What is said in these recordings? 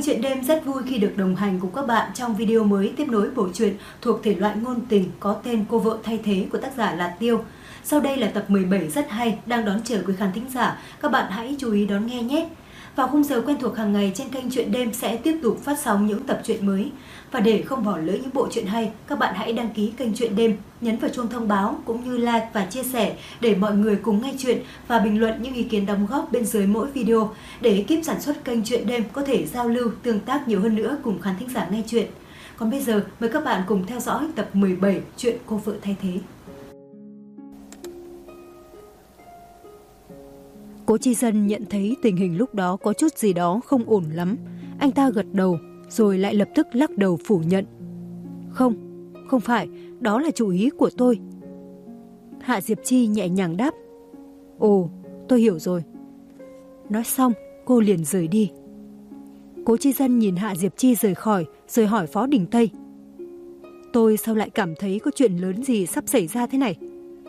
Kênh Chuyện Đêm rất vui khi được đồng hành cùng các bạn trong video mới tiếp nối bộ truyện thuộc thể loại ngôn tình có tên Cô vợ thay thế của tác giả là Tiêu. Sau đây là tập 17 rất hay đang đón chờ quý khán thính giả, các bạn hãy chú ý đón nghe nhé. Vào khung giờ quen thuộc hàng ngày trên kênh Chuyện Đêm sẽ tiếp tục phát sóng những tập truyện mới. Và để không bỏ lỡ những bộ truyện hay, các bạn hãy đăng ký kênh Chuyện Đêm, nhấn vào chuông thông báo cũng như like và chia sẻ để mọi người cùng nghe chuyện và bình luận những ý kiến đóng góp bên dưới mỗi video để ekip sản xuất kênh Chuyện Đêm có thể giao lưu, tương tác nhiều hơn nữa cùng khán thính giả nghe chuyện. Còn bây giờ, mời các bạn cùng theo dõi tập 17 chuyện Cô vợ thay thế. Cố Chi Dân nhận thấy tình hình lúc đó có chút gì đó không ổn lắm. Anh ta gật đầu, rồi lại lập tức lắc đầu phủ nhận. Không phải, đó là chủ ý của tôi. Hạ Diệp Chi nhẹ nhàng đáp. Ồ, tôi hiểu rồi. Nói xong, cô liền rời đi. Cố Chi Dân nhìn Hạ Diệp Chi rời khỏi, rồi hỏi Phó Đình Tây. Tôi sao lại cảm thấy có chuyện lớn gì sắp xảy ra thế này?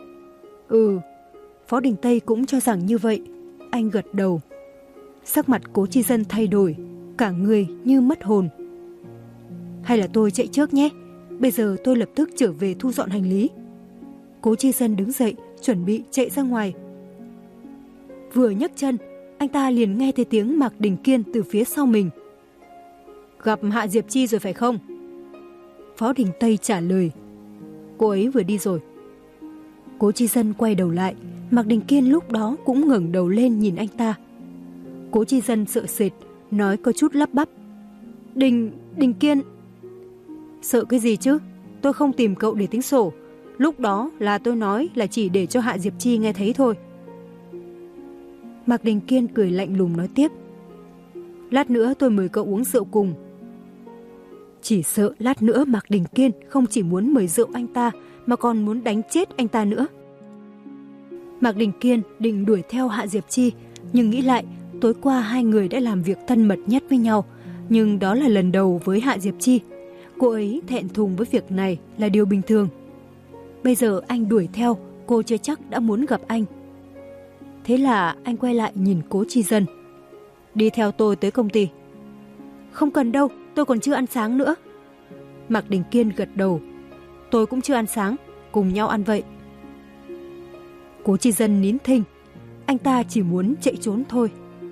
Phó Đình Tây cũng cho rằng như vậy. Anh gật đầu. Sắc mặt Cố Chi Dân thay đổi, cả người như mất hồn. Hay là tôi chạy trước nhé, bây giờ tôi lập tức trở về thu dọn hành lý. Cố Chi Dân đứng dậy, chuẩn bị chạy ra ngoài. Vừa nhấc chân, anh ta liền nghe thấy tiếng Mạc Đình Kiên từ phía sau mình. Gặp Hạ Diệp Chi rồi phải không? Phó Đình Tây trả lời. Cô ấy vừa đi rồi. Cố Chi Dân quay đầu lại, Mạc Đình Kiên lúc đó cũng ngẩng đầu lên nhìn anh ta. Cố Chi Dân sợ sệt, nói có chút lắp bắp. Đình Kiên. Sợ cái gì chứ? Tôi không tìm cậu để tính sổ. Lúc đó là tôi nói là chỉ để cho Hạ Diệp Chi nghe thấy thôi. Mạc Đình Kiên cười lạnh lùng nói tiếp. Lát nữa tôi mời cậu uống rượu cùng. Chỉ sợ lát nữa Mạc Đình Kiên không chỉ muốn mời rượu anh ta mà còn muốn đánh chết anh ta nữa. Mạc Đình Kiên định đuổi theo Hạ Diệp Chi, nhưng nghĩ lại, tối qua hai người đã làm việc thân mật nhất với nhau, nhưng đó là lần đầu với Hạ Diệp Chi. Cô ấy thẹn thùng với việc này là điều bình thường. Bây giờ anh đuổi theo, cô chưa chắc đã muốn gặp anh. Thế là anh quay lại nhìn Cố Chi Dân. Đi theo tôi tới công ty. Không cần đâu, tôi còn chưa ăn sáng nữa. Mạc Đình Kiên gật đầu. Tôi cũng chưa ăn sáng, cùng nhau ăn vậy. Cố Chi Dân nín thinh. Anh ta chỉ muốn chạy trốn thôi.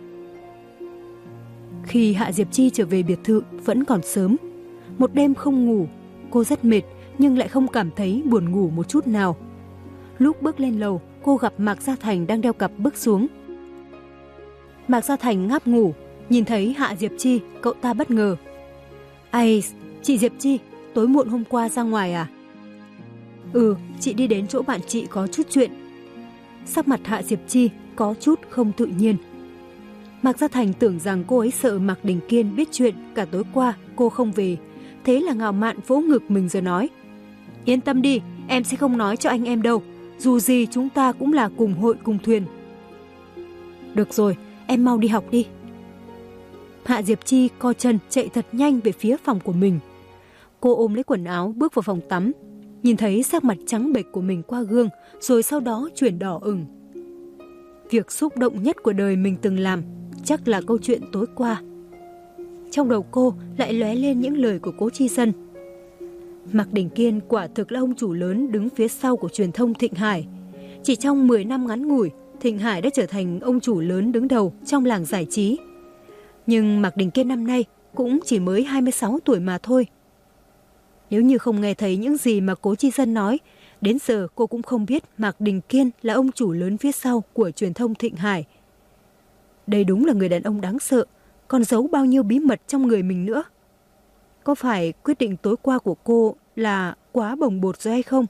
Khi Hạ Diệp Chi trở về biệt thự vẫn còn sớm. Một đêm không ngủ, cô rất mệt nhưng lại không cảm thấy buồn ngủ một chút nào. Lúc bước lên lầu, cô gặp Mạc Gia Thành đang đeo cặp bước xuống. Mạc Gia Thành ngáp ngủ, nhìn thấy Hạ Diệp Chi, cậu ta bất ngờ. Ai, chị Diệp Chi, tối muộn hôm qua ra ngoài à? Chị đi đến chỗ bạn chị có chút chuyện. Sắc mặt Hạ Diệp Chi có chút không tự nhiên. Mạc Gia Thành tưởng rằng cô ấy sợ Mạc Đình Kiên biết chuyện cả tối qua cô không về, thế là ngạo mạn vỗ ngực mình rồi nói. Yên tâm đi, em sẽ không nói cho anh em đâu, dù gì chúng ta cũng là cùng hội cùng thuyền. Được rồi, em mau đi học đi. Hạ Diệp Chi co chân chạy thật nhanh về phía phòng của mình. Cô ôm lấy quần áo bước vào phòng tắm, nhìn thấy sắc mặt trắng bệch của mình qua gương, rồi sau đó chuyển đỏ ửng. Việc xúc động nhất của đời mình từng làm chắc là câu chuyện tối qua. Trong đầu cô lại lóe lên những lời của Cố Chi Dân. Mạc Đình Kiên quả thực là ông chủ lớn đứng phía sau của truyền thông Thịnh Hải. Chỉ trong 10 năm ngắn ngủi, Thịnh Hải đã trở thành ông chủ lớn đứng đầu trong làng giải trí. Nhưng Mạc Đình Kiên năm nay cũng chỉ mới 26 tuổi mà thôi. Nếu như không nghe thấy những gì mà Cố Chi Dân nói, đến giờ cô cũng không biết Mạc Đình Kiên là ông chủ lớn phía sau của truyền thông Thịnh Hải. Đây đúng là người đàn ông đáng sợ, còn giấu bao nhiêu bí mật trong người mình nữa. Có phải quyết định tối qua của cô là quá bồng bột rồi hay không?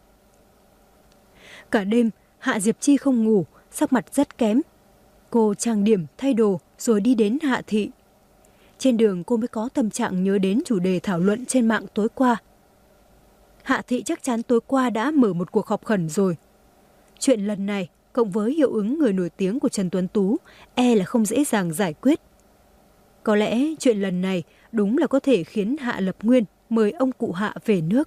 Cả đêm, Hạ Diệp Chi không ngủ, sắc mặt rất kém. Cô trang điểm, thay đồ rồi đi đến Hạ Thị. Trên đường cô mới có tâm trạng nhớ đến chủ đề thảo luận trên mạng tối qua. Hạ Thị chắc chắn tối qua đã mở một cuộc họp khẩn rồi. Chuyện lần này, cộng với hiệu ứng người nổi tiếng của Trần Tuấn Tú, là không dễ dàng giải quyết. Có lẽ chuyện lần này đúng là có thể khiến Hạ Lập Nguyên mời ông cụ Hạ về nước.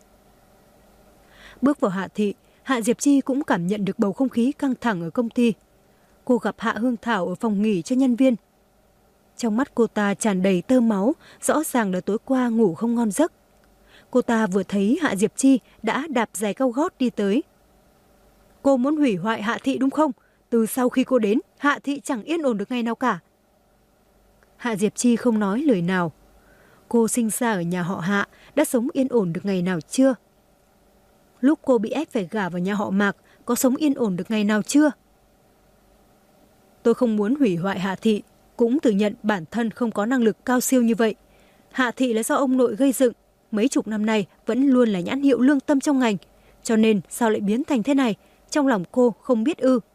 Bước vào Hạ Thị, Hạ Diệp Chi cũng cảm nhận được bầu không khí căng thẳng ở công ty. Cô gặp Hạ Hương Thảo ở phòng nghỉ cho nhân viên. Trong mắt cô ta tràn đầy tơ máu, rõ ràng là tối qua ngủ không ngon giấc. Cô ta vừa thấy Hạ Diệp Chi đã đạp giày cao gót đi tới. Cô muốn hủy hoại Hạ Thị đúng không? Từ sau khi cô đến, Hạ Thị chẳng yên ổn được ngày nào cả. Hạ Diệp Chi không nói lời nào. Cô sinh ra ở nhà họ Hạ, đã sống yên ổn được ngày nào chưa? Lúc cô bị ép phải gả vào nhà họ Mạc, có sống yên ổn được ngày nào chưa? Tôi không muốn hủy hoại Hạ Thị, cũng thừa nhận bản thân không có năng lực cao siêu như vậy. Hạ Thị là do ông nội gây dựng, mấy chục năm nay vẫn luôn là nhãn hiệu lương tâm trong ngành, cho nên sao lại biến thành thế này, trong lòng cô không biết ư.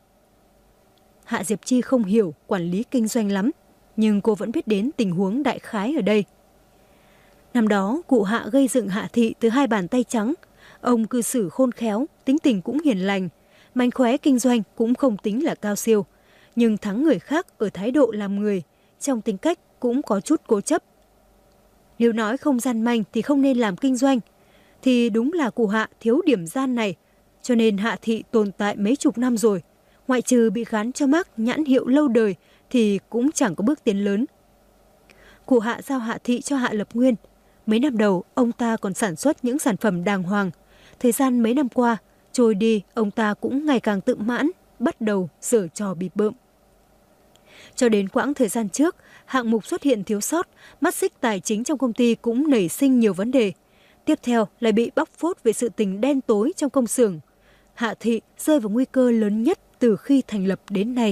Hạ Diệp Chi không hiểu quản lý kinh doanh lắm, nhưng cô vẫn biết đến tình huống đại khái ở đây. Năm đó, cụ Hạ gây dựng Hạ Thị từ 2 bàn tay trắng. Ông cư xử khôn khéo, tính tình cũng hiền lành, mánh khóe kinh doanh cũng không tính là cao siêu, nhưng thắng người khác ở thái độ làm người, trong tính cách cũng có chút cố chấp. Nếu nói không gian manh thì không nên làm kinh doanh, thì đúng là cụ Hạ thiếu điểm gian này, cho nên Hạ Thị tồn tại mấy chục năm rồi, ngoại trừ bị gán cho mác nhãn hiệu lâu đời thì cũng chẳng có bước tiến lớn. Cụ Hạ giao Hạ Thị cho Hạ Lập Nguyên. Mấy năm đầu, ông ta còn sản xuất những sản phẩm đàng hoàng. Thời gian mấy năm qua, trôi đi, ông ta cũng ngày càng tự mãn, bắt đầu giở trò bịp bợm. Cho đến quãng thời gian trước, hạng mục xuất hiện thiếu sót, mắt xích tài chính trong công ty cũng nảy sinh nhiều vấn đề. Tiếp theo lại bị bóc phốt về sự tình đen tối trong công xưởng. Hạ Thị rơi vào nguy cơ lớn nhất từ khi thành lập đến nay.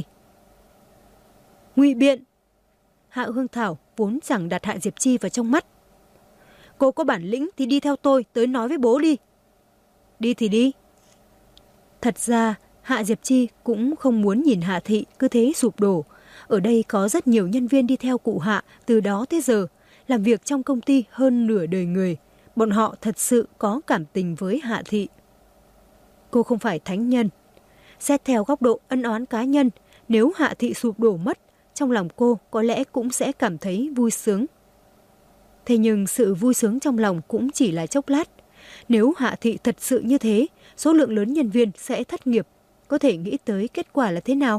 Ngụy biện! Hạ Hương Thảo vốn chẳng đặt Hạ Diệp Chi vào trong mắt. Cô có bản lĩnh thì đi theo tôi tới nói với bố đi. Đi thì đi. Thật ra, Hạ Diệp Chi cũng không muốn nhìn Hạ Thị cứ thế sụp đổ. Ở đây có rất nhiều nhân viên đi theo cụ Hạ từ đó tới giờ, làm việc trong công ty hơn nửa đời người. Bọn họ thật sự có cảm tình với Hạ Thị. Cô không phải thánh nhân. Xét theo góc độ ân oán cá nhân, nếu Hạ Thị sụp đổ mất, trong lòng cô có lẽ cũng sẽ cảm thấy vui sướng. Thế nhưng sự vui sướng trong lòng cũng chỉ là chốc lát. Nếu Hạ Thị thật sự như thế, số lượng lớn nhân viên sẽ thất nghiệp. Có thể nghĩ tới kết quả là thế nào?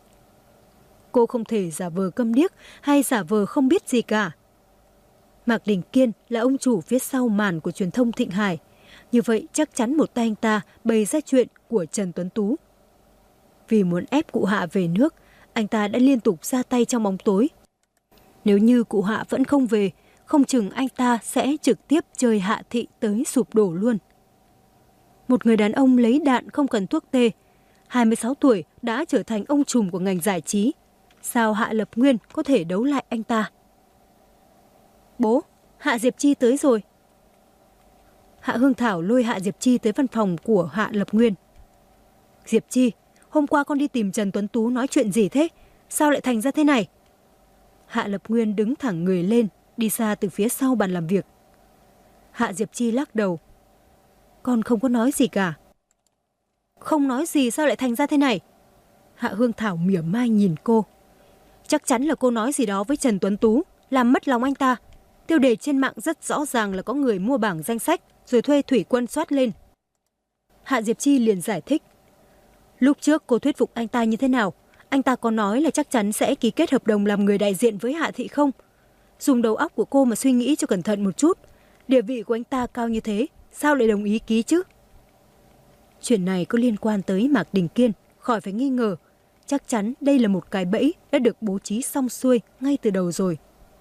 Cô không thể giả vờ câm điếc hay giả vờ không biết gì cả. Mạc Đình Kiên là ông chủ phía sau màn của truyền thông Thịnh Hải. Như vậy chắc chắn một tay anh ta bày ra chuyện của Trần Tuấn Tú. Vì muốn ép cụ Hạ về nước, anh ta đã liên tục ra tay trong bóng tối. Nếu như cụ Hạ vẫn không về, không chừng anh ta sẽ trực tiếp chơi Hạ Thị tới sụp đổ luôn. Một người đàn ông lấy đạn không cần thuốc tê, 26 tuổi đã trở thành ông trùm của ngành giải trí. Sao Hạ Lập Nguyên có thể đấu lại anh ta? Bố, Hạ Diệp Chi tới rồi. Hạ Hương Thảo lôi Hạ Diệp Chi tới văn phòng của Hạ Lập Nguyên. Diệp Chi, hôm qua con đi tìm Trần Tuấn Tú nói chuyện gì thế? Sao lại thành ra thế này? Hạ Lập Nguyên đứng thẳng người lên, đi xa từ phía sau bàn làm việc. Hạ Diệp Chi lắc đầu. Con không có nói gì cả. Không nói gì sao lại thành ra thế này? Hạ Hương Thảo mỉa mai nhìn cô. Chắc chắn là cô nói gì đó với Trần Tuấn Tú, làm mất lòng anh ta. Tiêu đề trên mạng rất rõ ràng là có người mua bảng danh sách, rồi thuê thủy quân soát lên. Hạ Diệp Chi liền giải thích. Lúc trước cô thuyết phục anh ta như thế nào? Anh ta có nói là chắc chắn sẽ ký kết hợp đồng làm người đại diện với Hạ Thị không? Dùng đầu óc của cô mà suy nghĩ cho cẩn thận một chút. Địa vị của anh ta cao như thế, sao lại đồng ý ký chứ? Chuyện này có liên quan tới Mạc Đình Kiên, khỏi phải nghi ngờ. Chắc chắn đây là một cái bẫy đã được bố trí xong xuôi ngay từ đầu rồi.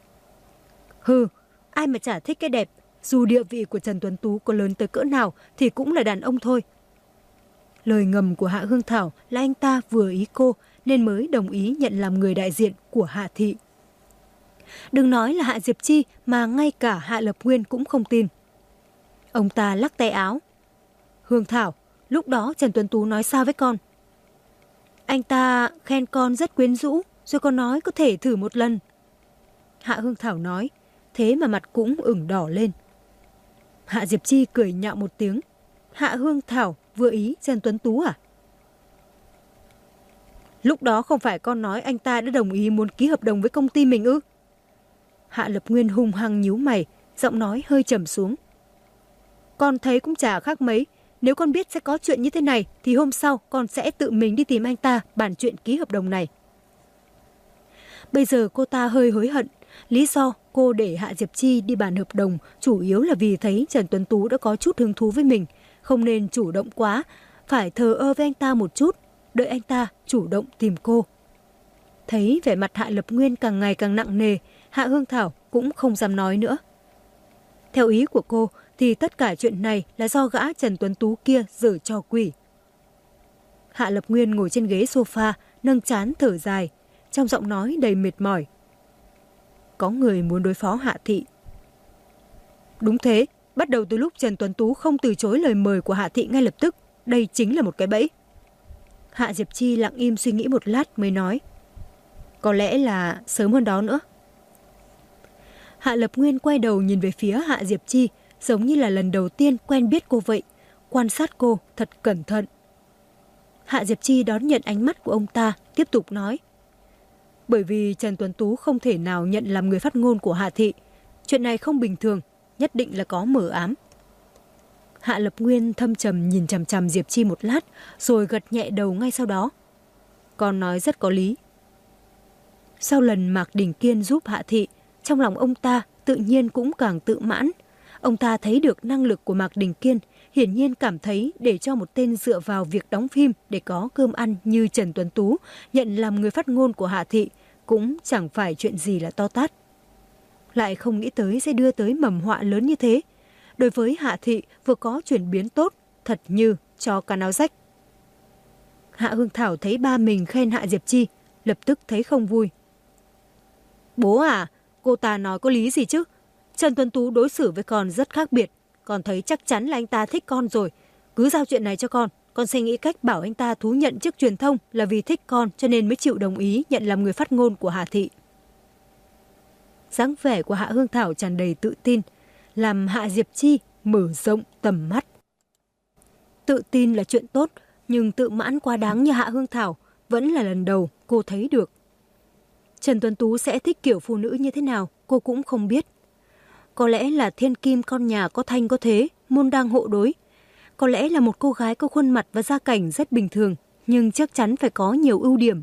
Hừ, ai mà chả thích cái đẹp, dù địa vị của Trần Tuấn Tú có lớn tới cỡ nào thì cũng là đàn ông thôi. Lời ngầm của Hạ Hương Thảo là anh ta vừa ý cô nên mới đồng ý nhận làm người đại diện của Hạ Thị. Đừng nói là Hạ Diệp Chi mà ngay cả Hạ Lập Nguyên cũng không tin. Ông ta lắc tay áo. Hương Thảo, lúc đó Trần Tuấn Tú nói sao với con? Anh ta khen con rất quyến rũ, rồi con nói có thể thử một lần. Hạ Hương Thảo nói, thế mà mặt cũng ửng đỏ lên. Hạ Diệp Chi cười nhạo một tiếng. Hạ Hương Thảo vừa ý Trần Tuấn Tú à? Lúc đó không phải con nói anh ta đã đồng ý muốn ký hợp đồng với công ty mình ư? Hạ Lập Nguyên hung hăng nhíu mày, giọng nói hơi trầm xuống. Con thấy cũng chả khác mấy. Nếu con biết sẽ có chuyện như thế này thì hôm sau con sẽ tự mình đi tìm anh ta bàn chuyện ký hợp đồng này. Bây giờ cô ta hơi hối hận. Lý do cô để Hạ Diệp Chi đi bàn hợp đồng chủ yếu là vì thấy Trần Tuấn Tú đã có chút hứng thú với mình. Không nên chủ động quá, phải thờ ơ với anh ta một chút, đợi anh ta chủ động tìm cô. Thấy vẻ mặt Hạ Lập Nguyên càng ngày càng nặng nề, Hạ Hương Thảo cũng không dám nói nữa. Theo ý của cô thì tất cả chuyện này là do gã Trần Tuấn Tú kia giở trò quỷ. Hạ Lập Nguyên ngồi trên ghế sofa, nâng trán thở dài, trong giọng nói đầy mệt mỏi. Có người muốn đối phó Hạ Thị. Đúng thế, bắt đầu từ lúc Trần Tuấn Tú không từ chối lời mời của Hạ Thị ngay lập tức, đây chính là một cái bẫy. Hạ Diệp Chi lặng im suy nghĩ một lát mới nói. Có lẽ là sớm hơn đó nữa. Hạ Lập Nguyên quay đầu nhìn về phía Hạ Diệp Chi, giống như là lần đầu tiên quen biết cô vậy, quan sát cô thật cẩn thận. Hạ Diệp Chi đón nhận ánh mắt của ông ta, tiếp tục nói. Bởi vì Trần Tuấn Tú không thể nào nhận làm người phát ngôn của Hạ Thị. Chuyện này không bình thường, nhất định là có mờ ám. Hạ Lập Nguyên thâm trầm nhìn chằm chằm Diệp Chi một lát, rồi gật nhẹ đầu ngay sau đó. Con nói rất có lý. Sau lần Mạc Đình Kiên giúp Hạ Thị, trong lòng ông ta tự nhiên cũng càng tự mãn. Ông ta thấy được năng lực của Mạc Đình Kiên, hiển nhiên cảm thấy để cho một tên dựa vào việc đóng phim để có cơm ăn như Trần Tuấn Tú nhận làm người phát ngôn của Hạ Thị cũng chẳng phải chuyện gì là to tát. Lại không nghĩ tới sẽ đưa tới mầm họa lớn như thế. Đối với Hạ Thị vừa có chuyển biến tốt, thật như cho cá áo rách. Hạ Hương Thảo thấy ba mình khen Hạ Diệp Chi, lập tức thấy không vui. Bố à, cô ta nói có lý gì chứ? Trần Tuấn Tú đối xử với con rất khác biệt. Con thấy chắc chắn là anh ta thích con rồi. Cứ giao chuyện này cho con sẽ nghĩ cách bảo anh ta thú nhận chức truyền thông là vì thích con cho nên mới chịu đồng ý nhận làm người phát ngôn của Hạ Thị. Dáng vẻ của Hạ Hương Thảo tràn đầy tự tin, làm Hạ Diệp Chi mở rộng tầm mắt. Tự tin là chuyện tốt, nhưng tự mãn quá đáng như Hạ Hương Thảo vẫn là lần đầu cô thấy được. Trần Tuấn Tú sẽ thích kiểu phụ nữ như thế nào cô cũng không biết. Có lẽ là thiên kim con nhà có thanh có thế, môn đăng hộ đối. Có lẽ là một cô gái có khuôn mặt và gia cảnh rất bình thường, nhưng chắc chắn phải có nhiều ưu điểm.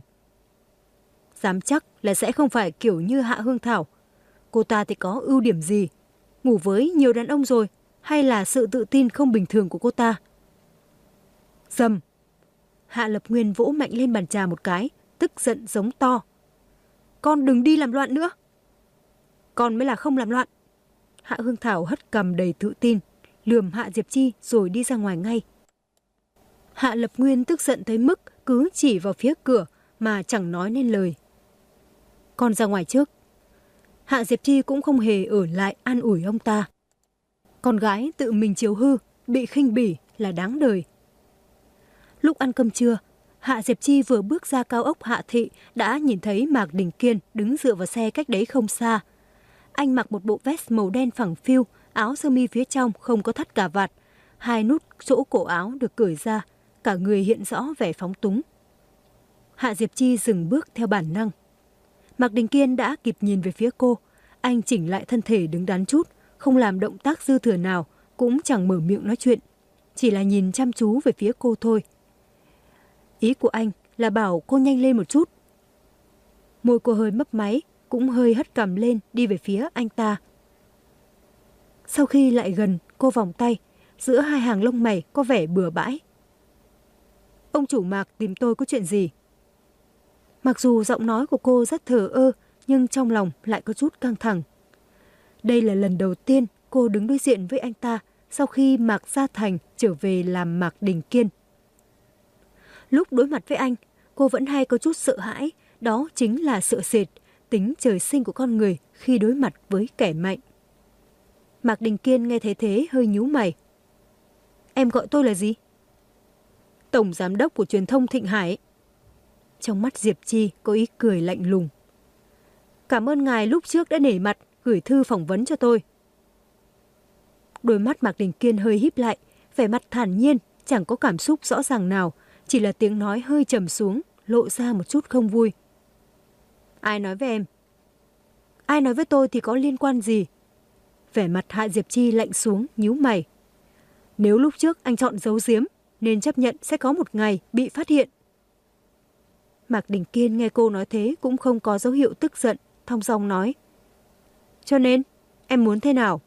Dám chắc là sẽ không phải kiểu như Hạ Hương Thảo. Cô ta thì có ưu điểm gì? Ngủ với nhiều đàn ông rồi, hay là sự tự tin không bình thường của cô ta? Dầm! Hạ Lập Nguyên vỗ mạnh lên bàn trà một cái, tức giận giống to. Con đừng đi làm loạn nữa. Con mới là không làm loạn. Hạ Hương Thảo hất cằm đầy tự tin, lườm Hạ Diệp Chi rồi đi ra ngoài ngay. Hạ Lập Nguyên tức giận tới mức cứ chỉ vào phía cửa mà chẳng nói nên lời. Con ra ngoài trước. Hạ Diệp Chi cũng không hề ở lại an ủi ông ta. Con gái tự mình chiều hư, bị khinh bỉ là đáng đời. Lúc ăn cơm trưa, Hạ Diệp Chi vừa bước ra cao ốc Hạ Thị đã nhìn thấy Mạc Đình Kiên đứng dựa vào xe cách đấy không xa. Anh mặc một bộ vest màu đen phẳng phiu, áo sơ mi phía trong không có thắt cà vạt, hai nút chỗ cổ áo được cởi ra, cả người hiện rõ vẻ phóng túng. Hạ Diệp Chi dừng bước theo bản năng. Mạc Đình Kiên đã kịp nhìn về phía cô, anh chỉnh lại thân thể đứng đắn chút, không làm động tác dư thừa nào, cũng chẳng mở miệng nói chuyện, chỉ là nhìn chăm chú về phía cô thôi. Ý của anh là bảo cô nhanh lên một chút. Môi cô hơi mấp máy, cũng hơi hất cằm lên đi về phía anh ta. Sau khi lại gần, cô vòng tay, giữa hai hàng lông mày có vẻ bừa bãi. Ông chủ Mạc tìm tôi có chuyện gì? Mặc dù giọng nói của cô rất thờ ơ, nhưng trong lòng lại có chút căng thẳng. Đây là lần đầu tiên cô đứng đối diện với anh ta sau khi Mạc Gia Thành trở về làm Mạc Đình Kiên. Lúc đối mặt với anh, cô vẫn hay có chút sợ hãi, đó chính là sợ sệt, tính trời sinh của con người khi đối mặt với kẻ mạnh. Mạc Đình Kiên nghe thấy thế hơi nhíu mày. Em gọi tôi là gì? Tổng giám đốc của truyền thông Thịnh Hải. Trong mắt Diệp Chi có ý cười lạnh lùng. Cảm ơn ngài lúc trước đã nể mặt gửi thư phỏng vấn cho tôi. Đôi mắt Mạc Đình Kiên hơi híp lại, vẻ mặt thản nhiên, chẳng có cảm xúc rõ ràng nào, chỉ là tiếng nói hơi trầm xuống, lộ ra một chút không vui. Ai nói với em? Ai nói với tôi thì có liên quan gì? Vẻ mặt Hạ Diệp Chi lạnh xuống, nhíu mày. Nếu lúc trước anh chọn giấu giếm, nên chấp nhận sẽ có một ngày bị phát hiện. Mạc Đình Kiên nghe cô nói thế cũng không có dấu hiệu tức giận, thong dong nói. Cho nên, em muốn thế nào?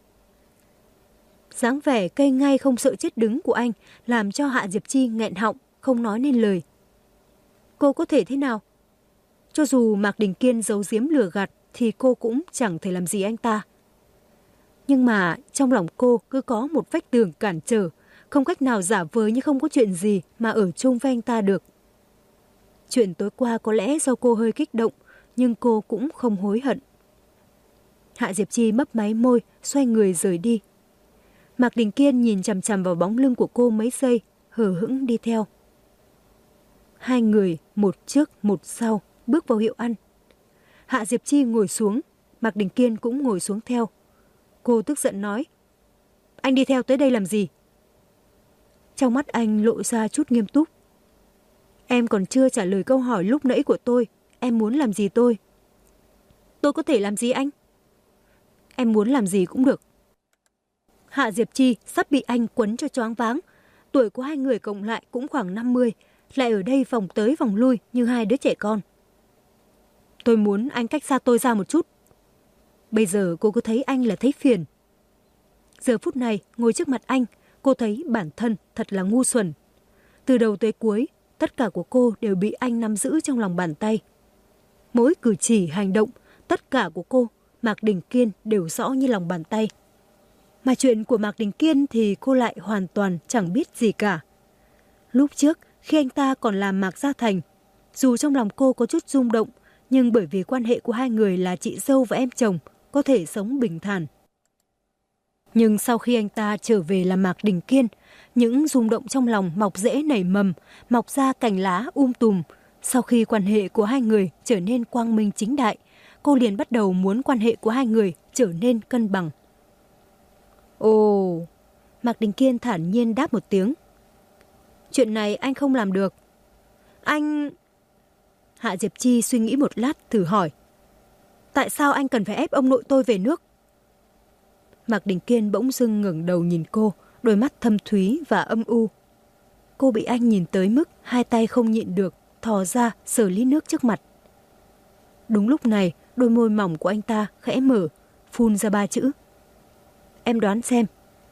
Dáng vẻ cây ngay không sợ chết đứng của anh làm cho Hạ Diệp Chi nghẹn họng, không nói nên lời. Cô có thể thế nào? Cho dù Mạc Đình Kiên giấu giếm lừa gạt thì cô cũng chẳng thể làm gì anh ta. Nhưng mà trong lòng cô cứ có một vách tường cản trở, không cách nào giả vờ như không có chuyện gì mà ở chung với anh ta được. Chuyện tối qua có lẽ do cô hơi kích động, nhưng cô cũng không hối hận. Hạ Diệp Chi mấp máy môi, xoay người rời đi. Mạc Đình Kiên nhìn chằm chằm vào bóng lưng của cô mấy giây, hờ hững đi theo. Hai người, một trước một sau, bước vào hiệu ăn. Hạ Diệp Chi ngồi xuống, Mạc Đình Kiên cũng ngồi xuống theo. Cô tức giận nói. Anh đi theo tới đây làm gì? Trong mắt anh lộ ra chút nghiêm túc. Em còn chưa trả lời câu hỏi lúc nãy của tôi. Em muốn làm gì tôi? Tôi có thể làm gì anh? Em muốn làm gì cũng được. Hạ Diệp Chi sắp bị anh quấn cho choáng váng. Tuổi của hai người cộng lại cũng khoảng 50, lại ở đây vòng tới vòng lui như hai đứa trẻ con. Tôi muốn anh cách xa tôi ra một chút. Bây giờ cô cứ thấy anh là thấy phiền. Giờ phút này, ngồi trước mặt anh, cô thấy bản thân thật là ngu xuẩn. Từ đầu tới cuối, tất cả của cô đều bị anh nắm giữ trong lòng bàn tay. Mỗi cử chỉ, hành động, tất cả của cô, Mạc Đình Kiên đều rõ như lòng bàn tay. Mà chuyện của Mạc Đình Kiên thì cô lại hoàn toàn chẳng biết gì cả. Lúc trước, khi anh ta còn làm Mạc Gia Thành, dù trong lòng cô có chút rung động, nhưng bởi vì quan hệ của hai người là chị dâu và em chồng, có thể sống bình thản. Nhưng sau khi anh ta trở về làm Mạc Đình Kiên, những rung động trong lòng mọc rễ nảy mầm, mọc ra cành lá tùm. Sau khi quan hệ của hai người trở nên quang minh chính đại, cô liền bắt đầu muốn quan hệ của hai người trở nên cân bằng. Ồ, Mạc Đình Kiên thản nhiên đáp một tiếng. Chuyện này anh không làm được. Anh... Hạ Diệp Chi suy nghĩ một lát thử hỏi. Tại sao anh cần phải ép ông nội tôi về nước? Mạc Đình Kiên bỗng dưng ngẩng đầu nhìn cô, đôi mắt thâm thúy và âm u. Cô bị anh nhìn tới mức hai tay không nhịn được, thò ra sờ ly nước trước mặt. Đúng lúc này, đôi môi mỏng của anh ta khẽ mở, phun ra 3 chữ. Em đoán xem.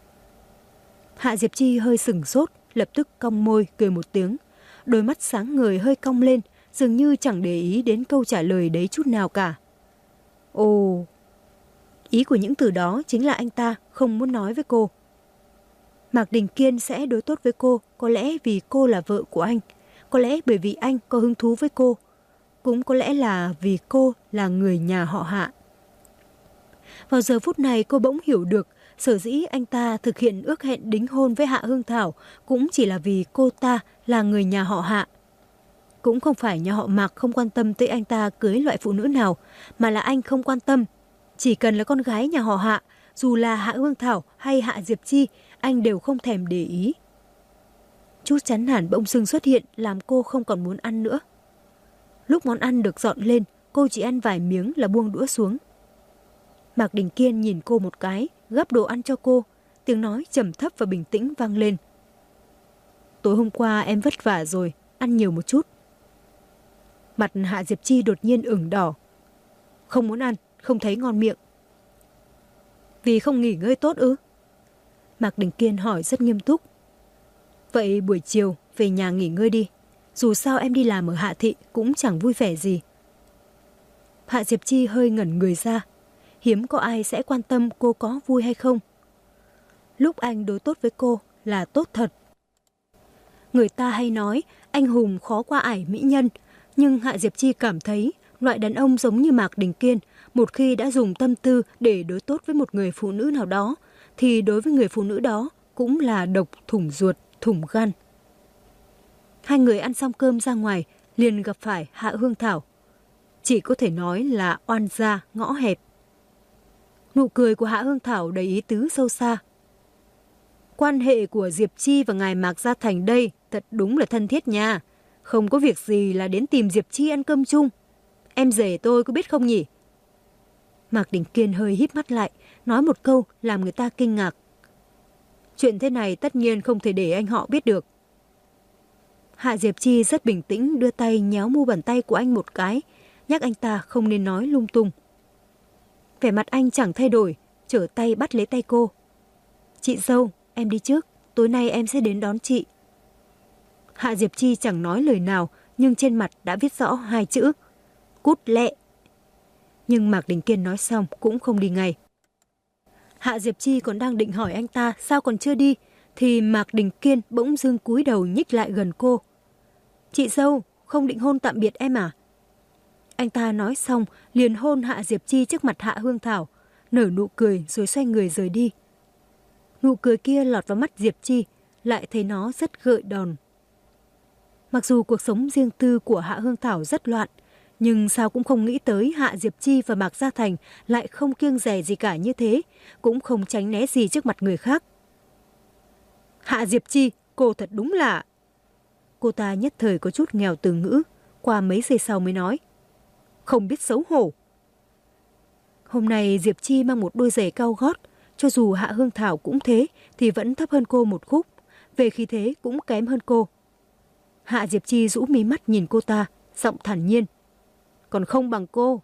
Hạ Diệp Chi hơi sửng sốt, lập tức cong môi cười một tiếng. Đôi mắt sáng ngời hơi cong lên, dường như chẳng để ý đến câu trả lời đấy chút nào cả. Ồ, ý của những từ đó chính là anh ta không muốn nói với cô. Mạc Đình Kiên sẽ đối tốt với cô, có lẽ vì cô là vợ của anh, có lẽ bởi vì anh có hứng thú với cô, cũng có lẽ là vì cô là người nhà họ Hạ. Vào giờ phút này cô bỗng hiểu được sở dĩ anh ta thực hiện ước hẹn đính hôn với Hạ Hương Thảo cũng chỉ là vì cô ta là người nhà họ Hạ. Cũng không phải nhà họ Mạc không quan tâm tới anh ta cưới loại phụ nữ nào, mà là anh không quan tâm. Chỉ cần là con gái nhà họ Hạ, dù là Hạ Hương Thảo hay Hạ Diệp Chi, anh đều không thèm để ý. Chút chán nản bỗng dưng xuất hiện làm cô không còn muốn ăn nữa. Lúc món ăn được dọn lên, cô chỉ ăn vài miếng là buông đũa xuống. Mạc Đình Kiên nhìn cô một cái, gắp đồ ăn cho cô, tiếng nói trầm thấp và bình tĩnh vang lên. Tối hôm qua em vất vả rồi, ăn nhiều một chút. Mặt Hạ Diệp Chi đột nhiên ửng đỏ. Không muốn ăn, không thấy ngon miệng. Vì không nghỉ ngơi tốt ư? Mạc Đình Kiên hỏi rất nghiêm túc. Vậy buổi chiều về nhà nghỉ ngơi đi. Dù sao em đi làm ở Hạ Thị cũng chẳng vui vẻ gì. Hạ Diệp Chi hơi ngẩn người ra. Hiếm có ai sẽ quan tâm cô có vui hay không. Lúc anh đối tốt với cô là tốt thật. Người ta hay nói anh hùng khó qua ải mỹ nhân, nhưng Hạ Diệp Chi cảm thấy loại đàn ông giống như Mạc Đình Kiên, một khi đã dùng tâm tư để đối tốt với một người phụ nữ nào đó, thì đối với người phụ nữ đó cũng là độc thủng ruột, thủng gan. Hai người ăn xong cơm ra ngoài, liền gặp phải Hạ Hương Thảo. Chỉ có thể nói là oan gia ngõ hẹp. Nụ cười của Hạ Hương Thảo đầy ý tứ sâu xa. Quan hệ của Diệp Chi và ngài Mạc Gia Thành đây thật đúng là thân thiết nha. Không có việc gì là đến tìm Diệp Chi ăn cơm chung. Em rể tôi có biết không nhỉ? Mạc Đình Kiên hơi híp mắt lại, nói một câu làm người ta kinh ngạc. Chuyện thế này tất nhiên không thể để anh họ biết được. Hạ Diệp Chi rất bình tĩnh đưa tay nhéo mu bàn tay của anh một cái, nhắc anh ta không nên nói lung tung. Vẻ mặt anh chẳng thay đổi, trở tay bắt lấy tay cô. Chị dâu, em đi trước, tối nay em sẽ đến đón chị. Hạ Diệp Chi chẳng nói lời nào, nhưng trên mặt đã viết rõ hai chữ: cút lẹ. Nhưng Mạc Đình Kiên nói xong cũng không đi ngay. Hạ Diệp Chi còn đang định hỏi anh ta sao còn chưa đi, thì Mạc Đình Kiên bỗng dưng cúi đầu nhích lại gần cô. Chị dâu, không định hôn tạm biệt em à? Anh ta nói xong liền hôn Hạ Diệp Chi trước mặt Hạ Hương Thảo, nở nụ cười rồi xoay người rời đi. Nụ cười kia lọt vào mắt Diệp Chi, lại thấy nó rất gợi đòn. Mặc dù cuộc sống riêng tư của Hạ Hương Thảo rất loạn, nhưng sao cũng không nghĩ tới Hạ Diệp Chi và Mạc Gia Thành lại không kiêng dè gì cả như thế, cũng không tránh né gì trước mặt người khác. Hạ Diệp Chi, cô thật đúng là... Cô ta nhất thời có chút nghèo từ ngữ, qua mấy giây sau mới nói. Không biết xấu hổ. Hôm nay Diệp Chi mang một đôi giày cao gót, cho dù Hạ Hương Thảo cũng thế thì vẫn thấp hơn cô một khúc, về khí thế cũng kém hơn cô. Hạ Diệp Chi rũ mí mắt nhìn cô ta, giọng thản nhiên. Còn không bằng cô.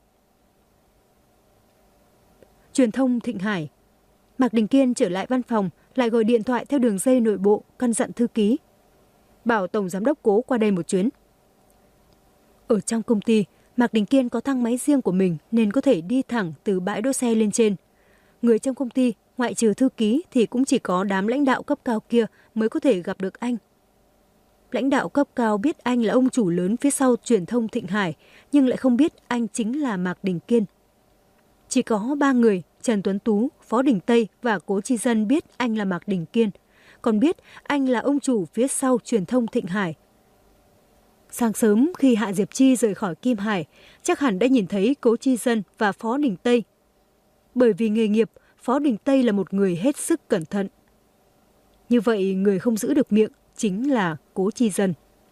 Truyền thông Thịnh Hải. Mạc Đình Kiên trở lại văn phòng, lại gọi điện thoại theo đường dây nội bộ, căn dặn thư ký. Bảo tổng giám đốc Cố qua đây một chuyến. Ở trong công ty, Mạc Đình Kiên có thang máy riêng của mình nên có thể đi thẳng từ bãi đỗ xe lên trên. Người trong công ty, ngoại trừ thư ký thì cũng chỉ có đám lãnh đạo cấp cao kia mới có thể gặp được anh. Lãnh đạo cấp cao biết anh là ông chủ lớn phía sau truyền thông Thịnh Hải, nhưng lại không biết anh chính là Mạc Đình Kiên. Chỉ có 3 người, Trần Tuấn Tú, Phó Đình Tây và Cố Chi Dân biết anh là Mạc Đình Kiên, còn biết anh là ông chủ phía sau truyền thông Thịnh Hải. Sáng sớm khi Hạ Diệp Chi rời khỏi Kim Hải, chắc hẳn đã nhìn thấy Cố Chi Dân và Phó Đình Tây. Bởi vì nghề nghiệp, Phó Đình Tây là một người hết sức cẩn thận. Như vậy, người không giữ được miệng chính là Cố Chi Dân.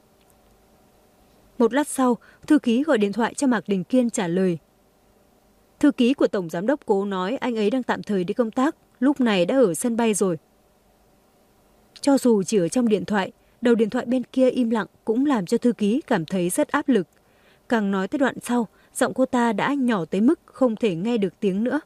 Một lát sau, thư ký gọi điện thoại cho Mạc Đình Kiên trả lời. Thư ký của Tổng Giám đốc Cố nói anh ấy đang tạm thời đi công tác, lúc này đã ở sân bay rồi. Cho dù chỉ ở trong điện thoại, đầu điện thoại bên kia im lặng cũng làm cho thư ký cảm thấy rất áp lực. Càng nói tới đoạn sau, giọng cô ta đã nhỏ tới mức không thể nghe được tiếng nữa.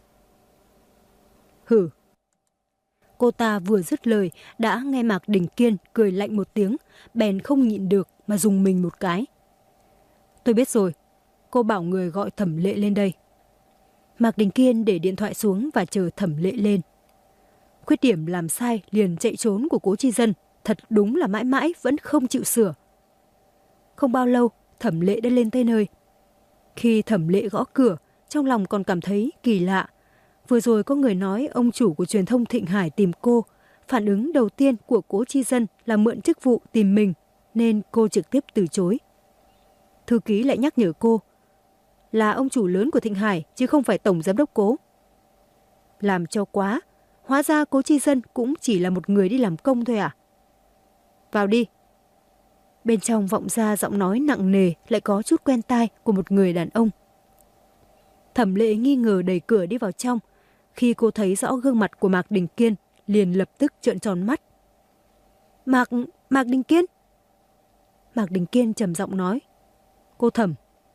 Hử. Cô ta vừa dứt lời đã nghe Mạc Đình Kiên cười lạnh một tiếng, bèn không nhịn được mà rùng mình một cái. Tôi biết rồi, cô bảo người gọi Thẩm Lệ lên đây. Mạc Đình Kiên để điện thoại xuống và chờ Thẩm Lệ lên. Khuyết điểm làm sai liền chạy trốn của Cố Chi Dân thật đúng là mãi mãi vẫn không chịu sửa. Không bao lâu, Thẩm Lệ đã lên tới nơi. Khi Thẩm Lệ gõ cửa, trong lòng còn cảm thấy kỳ lạ. Vừa rồi có người nói ông chủ của truyền thông Thịnh Hải tìm cô. Phản ứng đầu tiên của Cố Chi Dân là mượn chức vụ tìm mình, nên cô trực tiếp từ chối. Thư ký lại nhắc nhở cô. Là ông chủ lớn của Thịnh Hải, chứ không phải tổng giám đốc Cố. Làm cho quá. Hóa ra Cố Chi Dân cũng chỉ là một người đi làm công thôi à? Vào đi. Bên trong vọng ra giọng nói nặng nề lại có chút quen tai của một người đàn ông. Thẩm Lệ nghi ngờ đẩy cửa đi vào trong. Khi cô thấy rõ gương mặt của Mạc Đình Kiên, liền lập tức trợn tròn mắt. Mạc Đình Kiên? Mạc Đình Kiên trầm giọng nói. Cô Thẩm.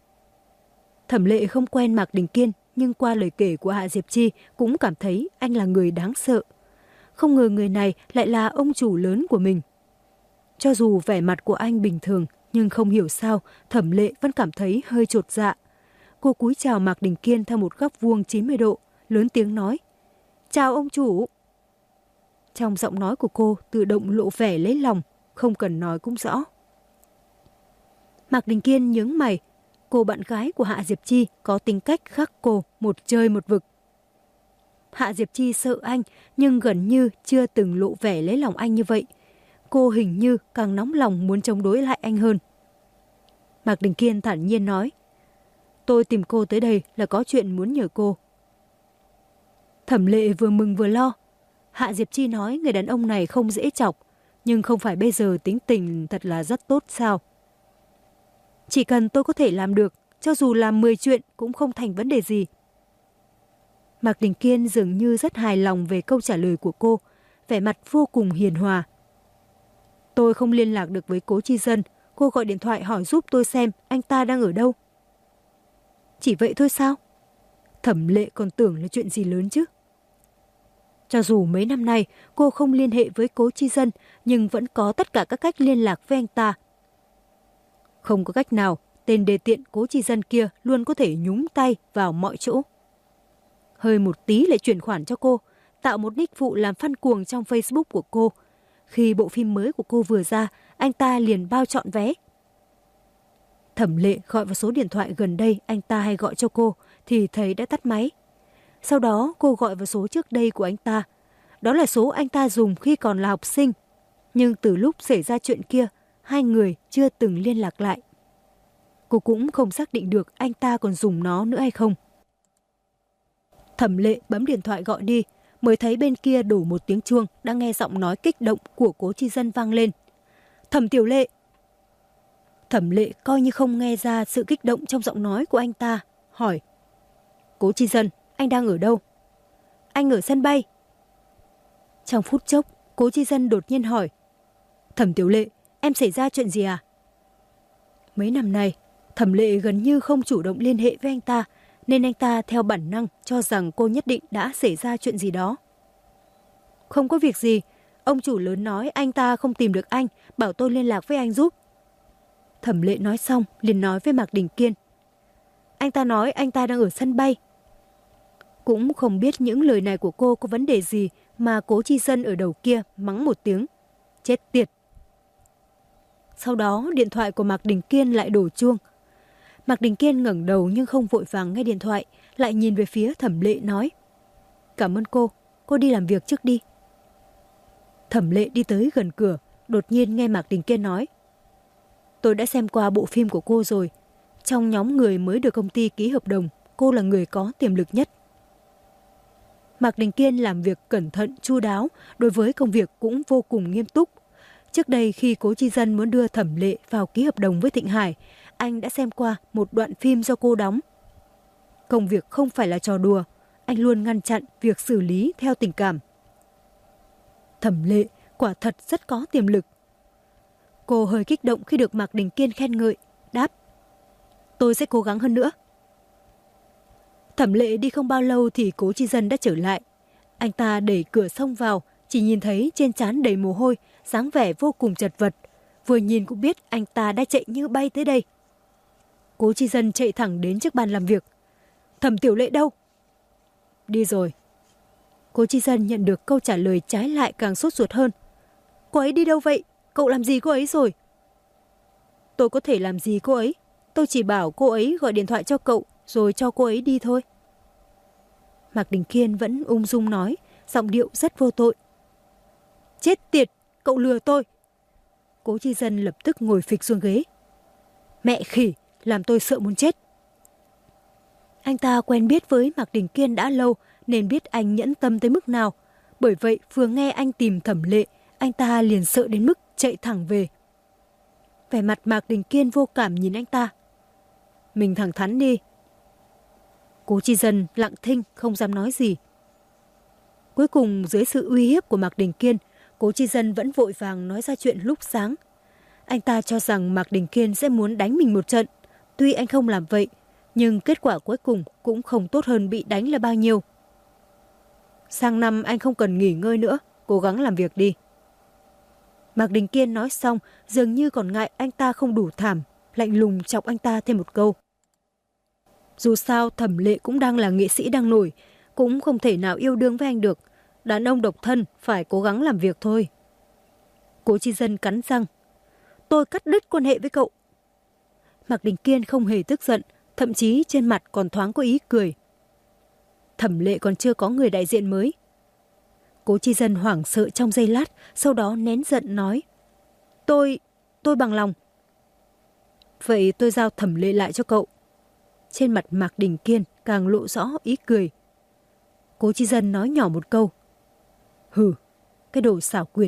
Thẩm Lệ không quen Mạc Đình Kiên, nhưng qua lời kể của Hạ Diệp Chi cũng cảm thấy anh là người đáng sợ. Không ngờ người này lại là ông chủ lớn của mình. Cho dù vẻ mặt của anh bình thường, nhưng không hiểu sao Thẩm Lệ vẫn cảm thấy hơi chột dạ. Cô cúi chào Mạc Đình Kiên theo một góc vuông 90 độ, lớn tiếng nói. Chào ông chủ. Trong giọng nói của cô tự động lộ vẻ lấy lòng, không cần nói cũng rõ. Mạc Đình Kiên nhướng mày. Cô bạn gái của Hạ Diệp Chi có tính cách khác cô, một chơi một vực. Hạ Diệp Chi sợ anh, nhưng gần như chưa từng lộ vẻ lấy lòng anh như vậy. Cô hình như càng nóng lòng muốn chống đối lại anh hơn. Mạc Đình Kiên thản nhiên nói. Tôi tìm cô tới đây là có chuyện muốn nhờ cô. Thẩm Lệ vừa mừng vừa lo. Hạ Diệp Chi nói người đàn ông này không dễ chọc, nhưng không phải bây giờ tính tình thật là rất tốt sao? Chỉ cần tôi có thể làm được, cho dù làm 10 chuyện cũng không thành vấn đề gì. Mạc Đình Kiên dường như rất hài lòng về câu trả lời của cô, vẻ mặt vô cùng hiền hòa. Tôi không liên lạc được với Cố Chi Dân, cô gọi điện thoại hỏi giúp tôi xem anh ta đang ở đâu. Chỉ vậy thôi sao? Thẩm Lệ còn tưởng là chuyện gì lớn chứ. Cho dù mấy năm nay cô không liên hệ với Cố Chi Dân, nhưng vẫn có tất cả các cách liên lạc với anh ta. Không có cách nào, tên đề tiện Cố Chi Dân kia luôn có thể nhúng tay vào mọi chỗ. Hơi một tí lại chuyển khoản cho cô, tạo một nick phụ làm fan cuồng trong Facebook của cô. Khi bộ phim mới của cô vừa ra, anh ta liền bao trọn vé. Thẩm Lệ gọi vào số điện thoại gần đây anh ta hay gọi cho cô, thì thấy đã tắt máy. Sau đó cô gọi vào số trước đây của anh ta. Đó là số anh ta dùng khi còn là học sinh. Nhưng từ lúc xảy ra chuyện kia, hai người chưa từng liên lạc lại. Cô cũng không xác định được anh ta còn dùng nó nữa hay không. Thẩm Lệ bấm điện thoại gọi đi, mới thấy bên kia đổ một tiếng chuông, đang nghe giọng nói kích động của Cố Chi Dân vang lên. Thẩm Tiểu Lệ. Thẩm Lệ coi như không nghe ra sự kích động trong giọng nói của anh ta, hỏi. Cố Chi Dân, anh đang ở đâu? Anh ở sân bay. Trong phút chốc, Cố Chi Dân đột nhiên hỏi. Thẩm Tiểu Lệ, em xảy ra chuyện gì à? Mấy năm nay, Thẩm Lệ gần như không chủ động liên hệ với anh ta, nên anh ta theo bản năng cho rằng cô nhất định đã xảy ra chuyện gì đó. Không có việc gì, ông chủ lớn nói anh ta không tìm được anh, bảo tôi liên lạc với anh giúp. Thẩm Lệ nói xong, liền nói với Mạc Đình Kiên. Anh ta nói anh ta đang ở sân bay. Cũng không biết những lời này của cô có vấn đề gì mà Cố Chi Dân ở đầu kia mắng một tiếng. Chết tiệt. Sau đó điện thoại của Mạc Đình Kiên lại đổ chuông. Mạc Đình Kiên ngẩng đầu nhưng không vội vàng nghe điện thoại, lại nhìn về phía Thẩm Lệ nói. Cảm ơn cô đi làm việc trước đi. Thẩm Lệ đi tới gần cửa, đột nhiên nghe Mạc Đình Kiên nói. Tôi đã xem qua bộ phim của cô rồi. Trong nhóm người mới được công ty ký hợp đồng, cô là người có tiềm lực nhất. Mạc Đình Kiên làm việc cẩn thận, chu đáo, đối với công việc cũng vô cùng nghiêm túc. Trước đây khi Cố Chi Dân muốn đưa Thẩm Lệ vào ký hợp đồng với Thịnh Hải, anh đã xem qua một đoạn phim do cô đóng. Công việc không phải là trò đùa, anh luôn ngăn chặn việc xử lý theo tình cảm. Thẩm Lệ quả thật rất có tiềm lực. Cô hơi kích động khi được Mạc Đình Kiên khen ngợi, đáp. Tôi sẽ cố gắng hơn nữa. Thẩm Lệ đi không bao lâu thì Cố Chi Dân đã trở lại. Anh ta đẩy cửa xông vào, chỉ nhìn thấy trên trán đầy mồ hôi, dáng vẻ vô cùng chật vật. Vừa nhìn cũng biết anh ta đã chạy như bay tới đây. Cố Chi Dân chạy thẳng đến trước bàn làm việc. Thẩm Tiểu Lệ đâu? Đi rồi. Cố Chi Dân nhận được câu trả lời trái lại càng sốt ruột hơn. Cô ấy đi đâu vậy? Cậu làm gì cô ấy rồi? Tôi có thể làm gì cô ấy? Tôi chỉ bảo cô ấy gọi điện thoại cho cậu rồi cho cô ấy đi thôi. Mạc Đình Kiên vẫn ung dung nói, giọng điệu rất vô tội. Chết tiệt, cậu lừa tôi. Cố Chi Dân lập tức ngồi phịch xuống ghế. Mẹ khỉ, làm tôi sợ muốn chết. Anh ta quen biết với Mạc Đình Kiên đã lâu nên biết anh nhẫn tâm tới mức nào. Bởi vậy vừa nghe anh tìm Thẩm Lệ, anh ta liền sợ đến mức chạy thẳng về. Vẻ mặt Mạc Đình Kiên vô cảm nhìn anh ta. Mình thẳng thắn đi. Cố Chi Dân lặng thinh không dám nói gì. Cuối cùng dưới sự uy hiếp của Mạc Đình Kiên, Cố Chi Dân vẫn vội vàng nói ra chuyện lúc sáng. Anh ta cho rằng Mạc Đình Kiên sẽ muốn đánh mình một trận. Tuy anh không làm vậy, nhưng kết quả cuối cùng cũng không tốt hơn bị đánh là bao nhiêu. Sang năm anh không cần nghỉ ngơi nữa, cố gắng làm việc đi. Mạc Đình Kiên nói xong, dường như còn ngại anh ta không đủ thảm, lạnh lùng chọc anh ta thêm một câu. Dù sao Thẩm Lệ cũng đang là nghệ sĩ đang nổi, cũng không thể nào yêu đương với anh được. Đàn ông độc thân phải cố gắng làm việc thôi. Cố Chi Dân cắn răng. Tôi cắt đứt quan hệ với cậu. Mạc Đình Kiên không hề tức giận, thậm chí trên mặt còn thoáng có ý cười. Thẩm Lệ còn chưa có người đại diện mới. Cố Chi Dân hoảng sợ trong giây lát, sau đó nén giận nói. Tôi bằng lòng. Vậy tôi giao Thẩm Lệ lại cho cậu. Trên mặt Mạc Đình Kiên càng lộ rõ ý cười. Cố Chi Dân nói nhỏ một câu. Hừ, cái đồ xảo quyệt.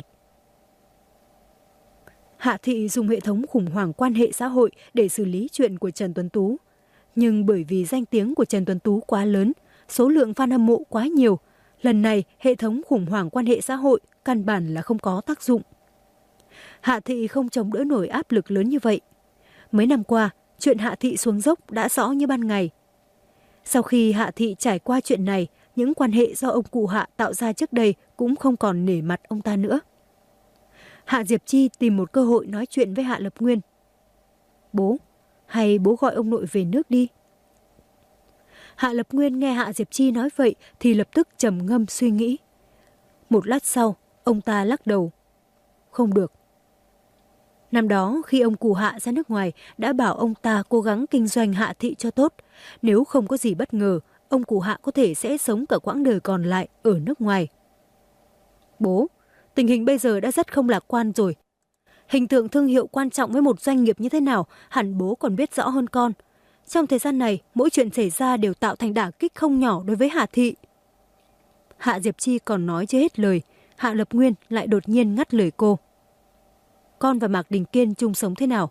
Hạ Thị dùng hệ thống khủng hoảng quan hệ xã hội để xử lý chuyện của Trần Tuấn Tú. Nhưng bởi vì danh tiếng của Trần Tuấn Tú quá lớn, số lượng fan hâm mộ quá nhiều, lần này hệ thống khủng hoảng quan hệ xã hội căn bản là không có tác dụng. Hạ Thị không chống đỡ nổi áp lực lớn như vậy. Mấy năm qua, chuyện Hạ Thị xuống dốc đã rõ như ban ngày. Sau khi Hạ Thị trải qua chuyện này, những quan hệ do ông cụ Hạ tạo ra trước đây cũng không còn nể mặt ông ta nữa. Hạ Diệp Chi tìm một cơ hội nói chuyện với Hạ Lập Nguyên. Bố, hay bố gọi ông nội về nước đi. Hạ Lập Nguyên nghe Hạ Diệp Chi nói vậy thì lập tức trầm ngâm suy nghĩ. Một lát sau, ông ta lắc đầu. Không được. Năm đó, khi ông cụ Hạ ra nước ngoài, đã bảo ông ta cố gắng kinh doanh Hạ Thị cho tốt. Nếu không có gì bất ngờ, ông cụ Hạ có thể sẽ sống cả quãng đời còn lại ở nước ngoài. Bố, tình hình bây giờ đã rất không lạc quan rồi. Hình tượng thương hiệu quan trọng với một doanh nghiệp như thế nào, hẳn bố còn biết rõ hơn con. Trong thời gian này, mỗi chuyện xảy ra đều tạo thành đả kích không nhỏ đối với Hạ Thị. Hạ Diệp Chi còn nói chưa hết lời, Hạ Lập Nguyên lại đột nhiên ngắt lời cô. Con và Mạc Đình Kiên chung sống thế nào?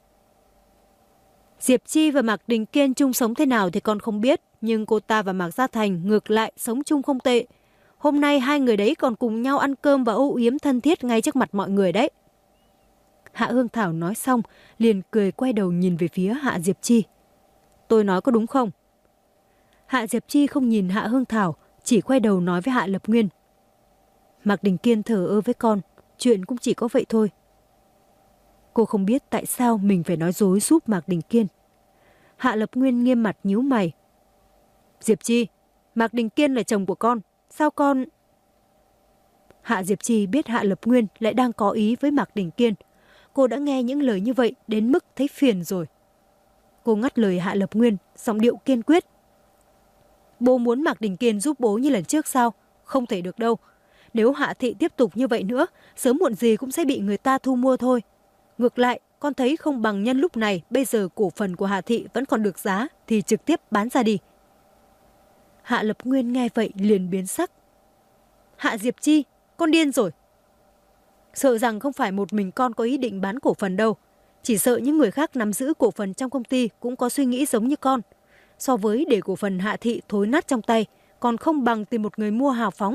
Diệp Chi và Mạc Đình Kiên chung sống thế nào thì con không biết, nhưng cô ta và Mạc Gia Thành ngược lại sống chung không tệ. Hôm nay hai người đấy còn cùng nhau ăn cơm và âu yếm thân thiết ngay trước mặt mọi người đấy. Hạ Hương Thảo nói xong, liền cười quay đầu nhìn về phía Hạ Diệp Chi. Tôi nói có đúng không? Hạ Diệp Chi không nhìn Hạ Hương Thảo, chỉ quay đầu nói với Hạ Lập Nguyên. Mạc Đình Kiên thờ ơ với con, chuyện cũng chỉ có vậy thôi. Cô không biết tại sao mình phải nói dối giúp Mạc Đình Kiên. Hạ Lập Nguyên nghiêm mặt nhíu mày. Diệp Chi, Mạc Đình Kiên là chồng của con, sao con... Hạ Diệp Chi biết Hạ Lập Nguyên lại đang có ý với Mạc Đình Kiên. Cô đã nghe những lời như vậy đến mức thấy phiền rồi. Cô ngắt lời Hạ Lập Nguyên, giọng điệu kiên quyết. Bố muốn Mạc Đình Kiên giúp bố như lần trước sao? Không thể được đâu. Nếu Hạ Thị tiếp tục như vậy nữa, sớm muộn gì cũng sẽ bị người ta thu mua thôi. Ngược lại, con thấy không bằng nhân lúc này, bây giờ cổ phần của Hạ Thị vẫn còn được giá, thì trực tiếp bán ra đi. Hạ Lập Nguyên nghe vậy liền biến sắc. Hạ Diệp Chi, con điên rồi. Sợ rằng không phải một mình con có ý định bán cổ phần đâu. Chỉ sợ những người khác nắm giữ cổ phần trong công ty cũng có suy nghĩ giống như con. So với để cổ phần Hạ Thị thối nát trong tay, còn không bằng tìm một người mua hào phóng.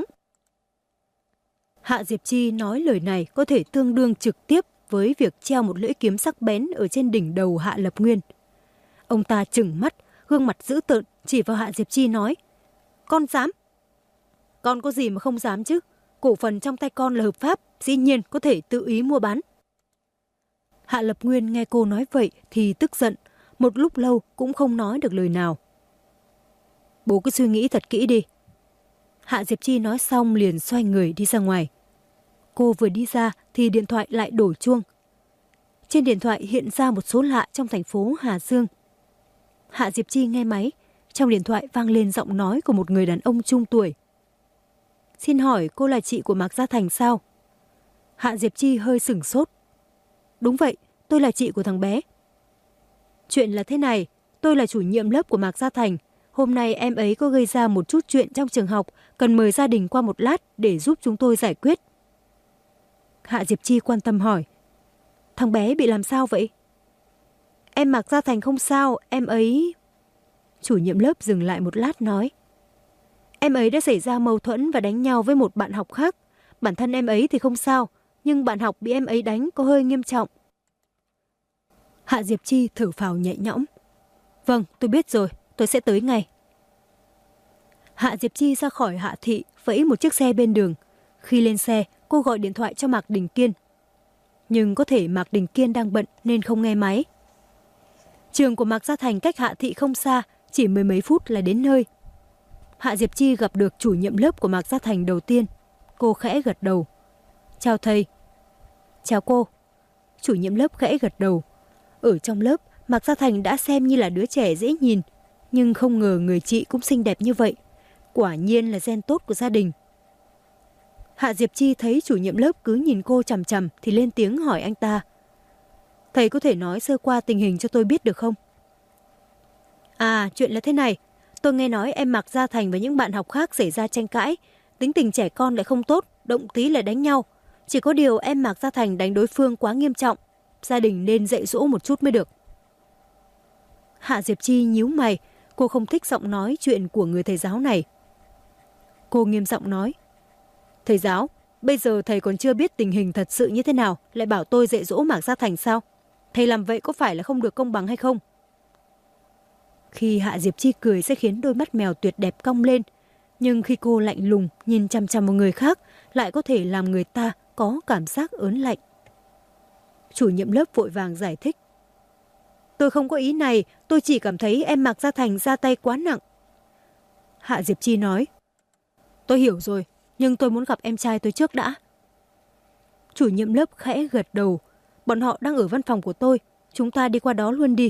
Hạ Diệp Chi nói lời này có thể tương đương trực tiếp với việc treo một lưỡi kiếm sắc bén ở trên đỉnh đầu Hạ Lập Nguyên. Ông ta trừng mắt, gương mặt dữ tợn, chỉ vào Hạ Diệp Chi nói. Con dám? Con có gì mà không dám chứ? Cổ phần trong tay con là hợp pháp, dĩ nhiên có thể tự ý mua bán. Hạ Lập Nguyên nghe cô nói vậy thì tức giận, một lúc lâu cũng không nói được lời nào. Bố cứ suy nghĩ thật kỹ đi. Hạ Diệp Chi nói xong liền xoay người đi ra ngoài. Cô vừa đi ra thì điện thoại lại đổ chuông. Trên điện thoại hiện ra một số lạ trong thành phố Hà Dương. Hạ Diệp Chi nghe máy, trong điện thoại vang lên giọng nói của một người đàn ông trung tuổi. Xin hỏi cô là chị của Mạc Gia Thành sao? Hạ Diệp Chi hơi sửng sốt. Đúng vậy, tôi là chị của thằng bé. Chuyện là thế này, tôi là chủ nhiệm lớp của Mạc Gia Thành. Hôm nay em ấy có gây ra một chút chuyện trong trường học, cần mời gia đình qua một lát để giúp chúng tôi giải quyết. Hạ Diệp Chi quan tâm hỏi. Thằng bé bị làm sao vậy? Em Mạc Gia Thành không sao, em ấy... Chủ nhiệm lớp dừng lại một lát nói. Em ấy đã xảy ra mâu thuẫn và đánh nhau với một bạn học khác. Bản thân em ấy thì không sao, nhưng bạn học bị em ấy đánh có hơi nghiêm trọng. Hạ Diệp Chi thở phào nhẹ nhõm. Vâng, tôi biết rồi, tôi sẽ tới ngay. Hạ Diệp Chi ra khỏi Hạ Thị, vẫy một chiếc xe bên đường. Khi lên xe, cô gọi điện thoại cho Mạc Đình Kiên. Nhưng có thể Mạc Đình Kiên đang bận nên không nghe máy. Trường của Mạc Gia Thành cách Hạ Thị không xa, chỉ mười mấy phút là đến nơi. Hạ Diệp Chi gặp được chủ nhiệm lớp của Mạc Gia Thành đầu tiên. Cô khẽ gật đầu. Chào thầy. Chào cô. Chủ nhiệm lớp khẽ gật đầu. Ở trong lớp, Mạc Gia Thành đã xem như là đứa trẻ dễ nhìn. Nhưng không ngờ người chị cũng xinh đẹp như vậy. Quả nhiên là gen tốt của gia đình. Hạ Diệp Chi thấy chủ nhiệm lớp cứ nhìn cô chằm chằm thì lên tiếng hỏi anh ta. Thầy có thể nói sơ qua tình hình cho tôi biết được không? À, chuyện là thế này. Tôi nghe nói em Mạc Gia Thành và những bạn học khác xảy ra tranh cãi. Tính tình trẻ con lại không tốt, động tí lại đánh nhau. Chỉ có điều em Mạc Gia Thành đánh đối phương quá nghiêm trọng. Gia đình nên dạy dỗ một chút mới được. Hạ Diệp Chi nhíu mày. Cô không thích giọng nói chuyện của người thầy giáo này. Cô nghiêm giọng nói. Thầy giáo, Bây giờ thầy còn chưa biết tình hình thật sự như thế nào, lại bảo tôi dạy dỗ Mạc Gia Thành sao? Thầy làm vậy có phải là không được công bằng hay không? Khi Hạ Diệp Chi cười sẽ khiến đôi mắt mèo tuyệt đẹp cong lên. Nhưng khi cô lạnh lùng nhìn chằm chằm một người khác lại có thể làm người ta có cảm giác ớn lạnh. Chủ nhiệm lớp vội vàng giải thích. Tôi không có ý này, tôi chỉ cảm thấy em Mạc Gia Thành ra tay quá nặng. Hạ Diệp Chi nói. Tôi hiểu rồi, nhưng tôi muốn gặp em trai tôi trước đã. Chủ nhiệm lớp khẽ gật đầu. Bọn họ đang ở văn phòng của tôi, chúng ta đi qua đó luôn đi.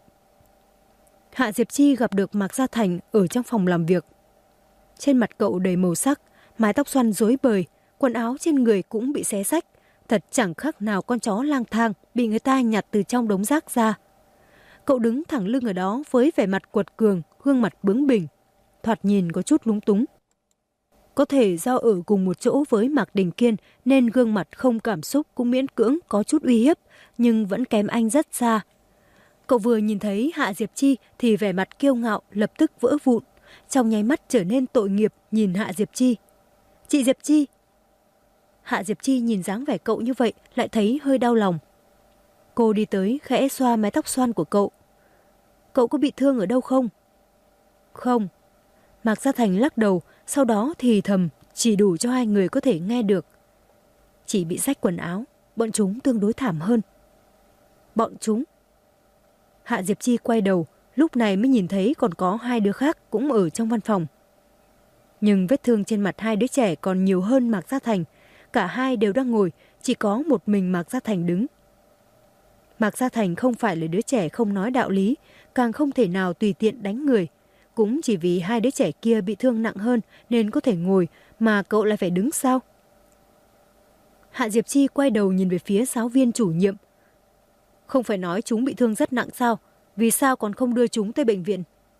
Hạ Diệp Chi gặp được Mạc Gia Thành ở trong phòng làm việc. Trên mặt cậu đầy màu sắc, mái tóc xoăn rối bời, quần áo trên người cũng bị xé xách, thật chẳng khác nào con chó lang thang bị người ta nhặt từ trong đống rác ra. Cậu đứng thẳng lưng ở đó với vẻ mặt quật cường, gương mặt bướng bỉnh, thoạt nhìn có chút lúng túng. Có thể do ở cùng một chỗ với Mạc Đình Kiên nên gương mặt không cảm xúc cũng miễn cưỡng có chút uy hiếp, nhưng vẫn kém anh rất xa. Cậu vừa nhìn thấy Hạ Diệp Chi thì vẻ mặt kiêu ngạo lập tức vỡ vụn, trong nháy mắt trở nên tội nghiệp nhìn Hạ Diệp Chi. Chị Diệp Chi! Hạ Diệp Chi nhìn dáng vẻ cậu như vậy lại thấy hơi đau lòng. Cô đi tới khẽ xoa mái tóc xoăn của cậu. Cậu có bị thương ở đâu không? Không. Mạc Gia Thành lắc đầu, sau đó thì thầm, chỉ đủ cho hai người có thể nghe được. Chỉ bị rách quần áo, bọn chúng tương đối thảm hơn. Bọn chúng? Hạ Diệp Chi quay đầu, lúc này mới nhìn thấy còn có hai đứa khác cũng ở trong văn phòng. Nhưng vết thương trên mặt hai đứa trẻ còn nhiều hơn Mạc Gia Thành. Cả hai đều đang ngồi, chỉ có một mình Mạc Gia Thành đứng. Mạc Gia Thành không phải là đứa trẻ không nói đạo lý, càng không thể nào tùy tiện đánh người. Cũng chỉ vì hai đứa trẻ kia bị thương nặng hơn nên có thể ngồi, mà cậu lại phải đứng sao? Hạ Diệp Chi quay đầu nhìn về phía giáo viên chủ nhiệm. Không phải nói chúng bị thương rất nặng sao? Vì sao còn không đưa chúng tới bệnh viện?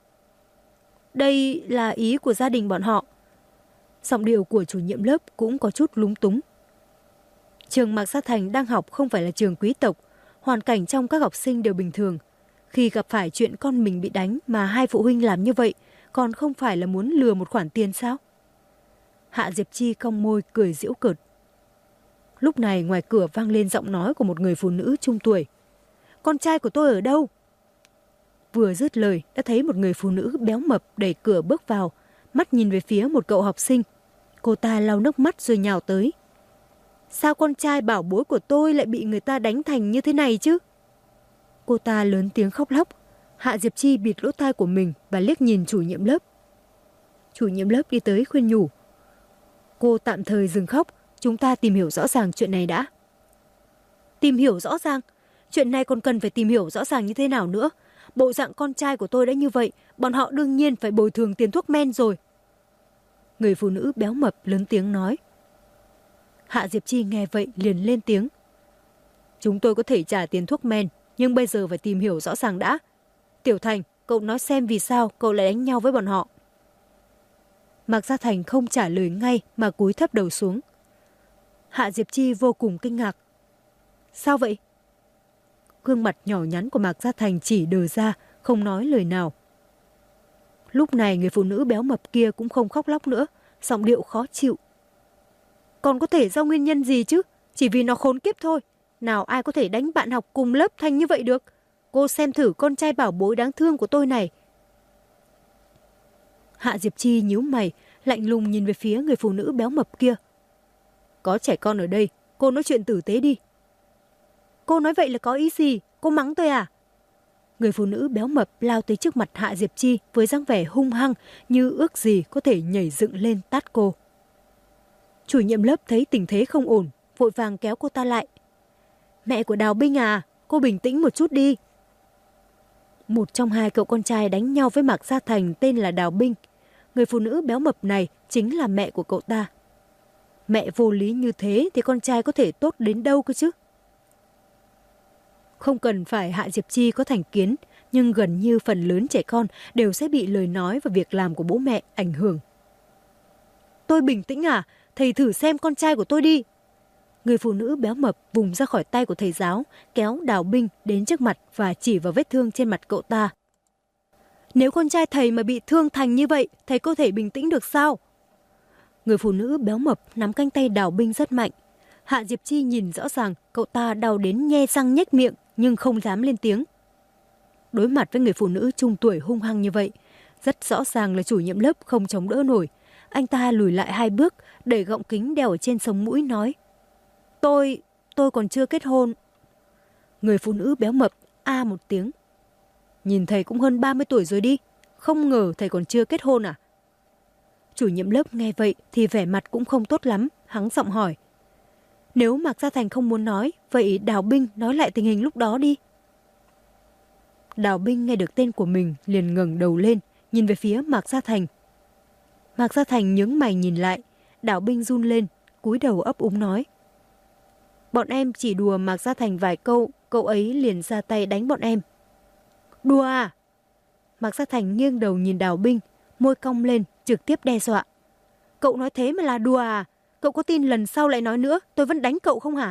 Đây là ý của gia đình bọn họ. Giọng điệu của chủ nhiệm lớp cũng có chút lúng túng. Trường Mạc Gia Thành đang học không phải là trường quý tộc, hoàn cảnh trong các học sinh đều bình thường. Khi gặp phải chuyện con mình bị đánh mà hai phụ huynh làm như vậy, còn không phải là muốn lừa một khoản tiền sao? Hạ Diệp Chi cong môi cười giễu cợt. Lúc này ngoài cửa vang lên giọng nói của một người phụ nữ trung tuổi. Con trai của tôi ở đâu? Vừa dứt lời đã thấy một người phụ nữ béo mập đẩy cửa bước vào, mắt nhìn về phía một cậu học sinh. Cô ta lau nước mắt rồi nhào tới. Sao con trai bảo bối của tôi lại bị người ta đánh thành như thế này chứ? Cô ta lớn tiếng khóc lóc. Hạ Diệp Chi bịt lỗ tai của mình và liếc nhìn chủ nhiệm lớp. Chủ nhiệm lớp đi tới khuyên nhủ. Cô tạm thời dừng khóc, chúng ta tìm hiểu rõ ràng chuyện này đã. Tìm hiểu rõ ràng? Chuyện này còn cần phải tìm hiểu rõ ràng như thế nào nữa? Bộ dạng con trai của tôi đã như vậy, bọn họ đương nhiên phải bồi thường tiền thuốc men rồi. Người phụ nữ béo mập lớn tiếng nói. Hạ Diệp Chi nghe vậy liền lên tiếng. Chúng tôi có thể trả tiền thuốc men, nhưng bây giờ phải tìm hiểu rõ ràng đã. Tiểu Thành, cậu nói xem vì sao cậu lại đánh nhau với bọn họ. Mạc Gia Thành không trả lời ngay mà cúi thấp đầu xuống. Hạ Diệp Chi vô cùng kinh ngạc. Sao vậy? Gương mặt nhỏ nhắn của Mạc Gia Thành chỉ đờ ra, không nói lời nào. Lúc này người phụ nữ béo mập kia cũng không khóc lóc nữa, giọng điệu khó chịu. Còn có thể do nguyên nhân gì chứ? Chỉ vì nó khốn kiếp thôi. Nào ai có thể đánh bạn học cùng lớp thành như vậy được? Cô xem thử con trai bảo bối đáng thương của tôi này. Hạ Diệp Chi nhíu mày, lạnh lùng nhìn về phía người phụ nữ béo mập kia. Có trẻ con ở đây, cô nói chuyện tử tế đi. Cô nói vậy là có ý gì? Cô mắng tôi à? Người phụ nữ béo mập lao tới trước mặt Hạ Diệp Chi với dáng vẻ hung hăng như ước gì có thể nhảy dựng lên tát cô. Chủ nhiệm lớp thấy tình thế không ổn, vội vàng kéo cô ta lại. Mẹ của Đào Binh à, cô bình tĩnh một chút đi. Một trong hai cậu con trai đánh nhau với Mạc Gia Thành tên là Đào Binh. Người phụ nữ béo mập này chính là mẹ của cậu ta. Mẹ vô lý như thế thì con trai có thể tốt đến đâu cơ chứ? Không cần phải Hạ Diệp Chi có thành kiến, nhưng gần như phần lớn trẻ con đều sẽ bị lời nói và việc làm của bố mẹ ảnh hưởng. Tôi bình tĩnh à? Thầy thử xem con trai của tôi đi. Người phụ nữ béo mập vùng ra khỏi tay của thầy giáo, kéo Đào Binh đến trước mặt và chỉ vào vết thương trên mặt cậu ta. Nếu con trai thầy mà bị thương thành như vậy, thầy có thể bình tĩnh được sao? Người phụ nữ béo mập nắm cánh tay Đào Binh rất mạnh. Hạ Diệp Chi nhìn rõ ràng cậu ta đau đến nhe răng nhếch miệng nhưng không dám lên tiếng. Đối mặt với người phụ nữ trung tuổi hung hăng như vậy, rất rõ ràng là chủ nhiệm lớp không chống đỡ nổi. Anh ta lùi lại 2 bước, đẩy gọng kính đeo ở trên sống mũi nói: Tôi còn chưa kết hôn. Người phụ nữ béo mập a một tiếng. Nhìn thầy cũng hơn 30 tuổi rồi đi, không ngờ thầy còn chưa kết hôn à? Chủ nhiệm lớp nghe vậy thì vẻ mặt cũng không tốt lắm, hắng giọng hỏi: Nếu Mạc Gia Thành không muốn nói, vậy Đào Binh nói lại tình hình lúc đó đi. Đào Binh nghe được tên của mình liền ngẩng đầu lên, nhìn về phía Mạc Gia Thành. Mạc Gia Thành nhướng mày nhìn lại, Đào Binh run lên, cúi đầu ấp úng nói: Bọn em chỉ đùa Mạc Gia Thành vài câu, cậu ấy liền ra tay đánh bọn em. Đùa à? Mạc Gia Thành nghiêng đầu nhìn Đào Binh, môi cong lên, trực tiếp đe dọa. Cậu nói thế mà là đùa à? Cậu có tin lần sau lại nói nữa, tôi vẫn đánh cậu không hả?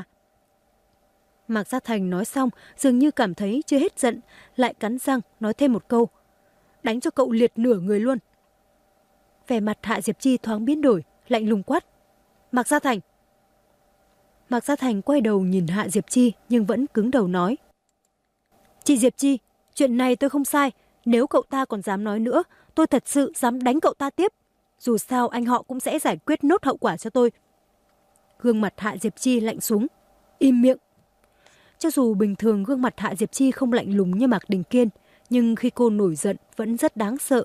Mạc Gia Thành nói xong, dường như cảm thấy chưa hết giận, lại cắn răng nói thêm một câu: Đánh cho cậu liệt nửa người luôn. Vẻ mặt Hạ Diệp Chi thoáng biến đổi, lạnh lùng quát: Mạc Gia Thành. Mạc Gia Thành quay đầu nhìn Hạ Diệp Chi nhưng vẫn cứng đầu nói: Chị Diệp Chi, chuyện này tôi không sai. Nếu cậu ta còn dám nói nữa, tôi thật sự dám đánh cậu ta tiếp. Dù sao anh họ cũng sẽ giải quyết nốt hậu quả cho tôi. Gương mặt Hạ Diệp Chi lạnh xuống: Im miệng. Cho dù bình thường gương mặt Hạ Diệp Chi không lạnh lùng như Mạc Đình Kiên, nhưng khi cô nổi giận vẫn rất đáng sợ.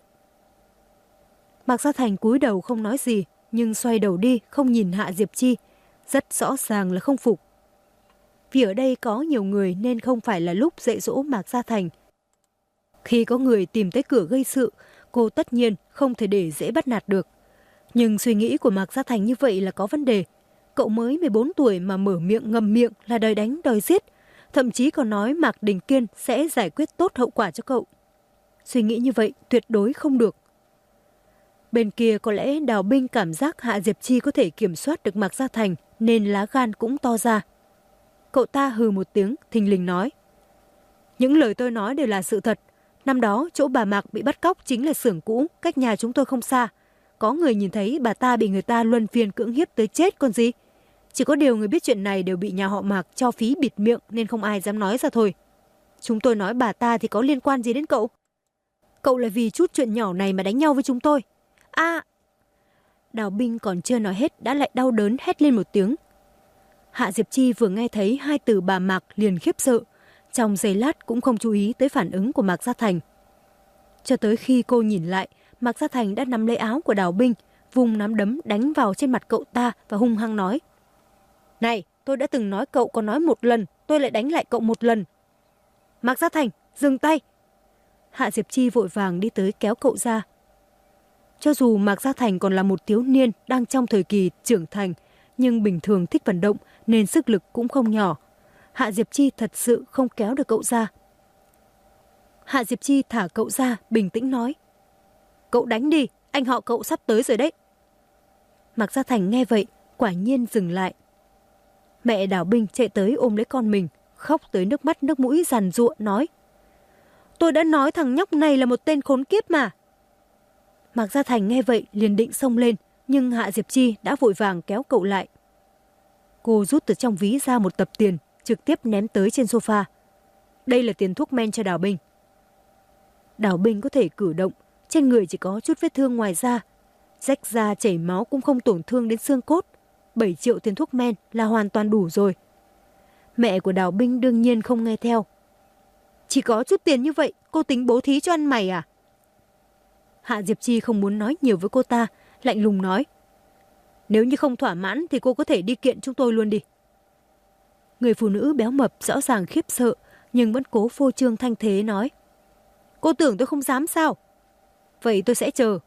Mạc Gia Thành cúi đầu không nói gì, nhưng xoay đầu đi không nhìn Hạ Diệp Chi, rất rõ ràng là không phục. Vì ở đây có nhiều người nên không phải là lúc dạy dỗ Mạc Gia Thành. Khi có người tìm tới cửa gây sự, cô tất nhiên không thể để dễ bắt nạt được. Nhưng suy nghĩ của Mạc Gia Thành như vậy là có vấn đề. Cậu mới 14 tuổi mà mở miệng ngậm miệng là đòi đánh đòi giết, thậm chí còn nói Mạc Đình Kiên sẽ giải quyết tốt hậu quả cho cậu. Suy nghĩ như vậy tuyệt đối không được. Bên kia có lẽ Đào Binh cảm giác Hạ Diệp Chi có thể kiểm soát được Mạc Gia Thành nên lá gan cũng to ra. Cậu ta hừ một tiếng, thình lình nói: Những lời tôi nói đều là sự thật. Năm đó chỗ bà Mạc bị bắt cóc chính là xưởng cũ, cách nhà chúng tôi không xa. Có người nhìn thấy bà ta bị người ta luân phiên cưỡng hiếp tới chết còn gì. Chỉ có điều người biết chuyện này đều bị nhà họ Mạc cho phí bịt miệng nên không ai dám nói ra thôi. Chúng tôi nói bà ta thì có liên quan gì đến cậu? Cậu là vì chút chuyện nhỏ này mà đánh nhau với chúng tôi. À! Đào Binh còn chưa nói hết đã lại đau đớn hét lên một tiếng. Hạ Diệp Chi vừa nghe thấy 2 từ bà Mạc liền khiếp sợ, trong giây lát cũng không chú ý tới phản ứng của Mạc Gia Thành. Cho tới khi cô nhìn lại, Mạc Gia Thành đã nắm lấy áo của Đào Binh, vùng nắm đấm đánh vào trên mặt cậu ta và hung hăng nói: Này, tôi đã từng nói cậu còn nói 1 lần, tôi lại đánh lại cậu 1 lần. Mạc Gia Thành, dừng tay! Hạ Diệp Chi vội vàng đi tới kéo cậu ra. Cho dù Mạc Gia Thành còn là một thiếu niên đang trong thời kỳ trưởng thành, nhưng bình thường thích vận động nên sức lực cũng không nhỏ. Hạ Diệp Chi thật sự không kéo được cậu ra. Hạ Diệp Chi thả cậu ra, bình tĩnh nói: Cậu đánh đi, anh họ cậu sắp tới rồi đấy. Mạc Gia Thành nghe vậy, quả nhiên dừng lại. Mẹ Đào Binh chạy tới ôm lấy con mình, khóc tới nước mắt nước mũi giàn giụa nói: Tôi đã nói thằng nhóc này là một tên khốn kiếp mà. Mạc Gia Thành nghe vậy liền định xông lên, nhưng Hạ Diệp Chi đã vội vàng kéo cậu lại. Cô rút từ trong ví ra một tập tiền, trực tiếp ném tới trên sofa. Đây là tiền thuốc men cho Đào Binh. Đào Binh có thể cử động, trên người chỉ có chút vết thương ngoài da. Rách da chảy máu cũng không tổn thương đến xương cốt. 7 triệu tiền thuốc men là hoàn toàn đủ rồi. Mẹ của Đào Binh đương nhiên không nghe theo. Chỉ có chút tiền như vậy, cô tính bố thí cho ăn mày à? Hạ Diệp Chi không muốn nói nhiều với cô ta, lạnh lùng nói: Nếu như không thỏa mãn thì cô có thể đi kiện chúng tôi luôn đi. Người phụ nữ béo mập rõ ràng khiếp sợ, nhưng vẫn cố phô trương thanh thế nói: Cô tưởng tôi không dám sao? Vậy tôi sẽ chờ.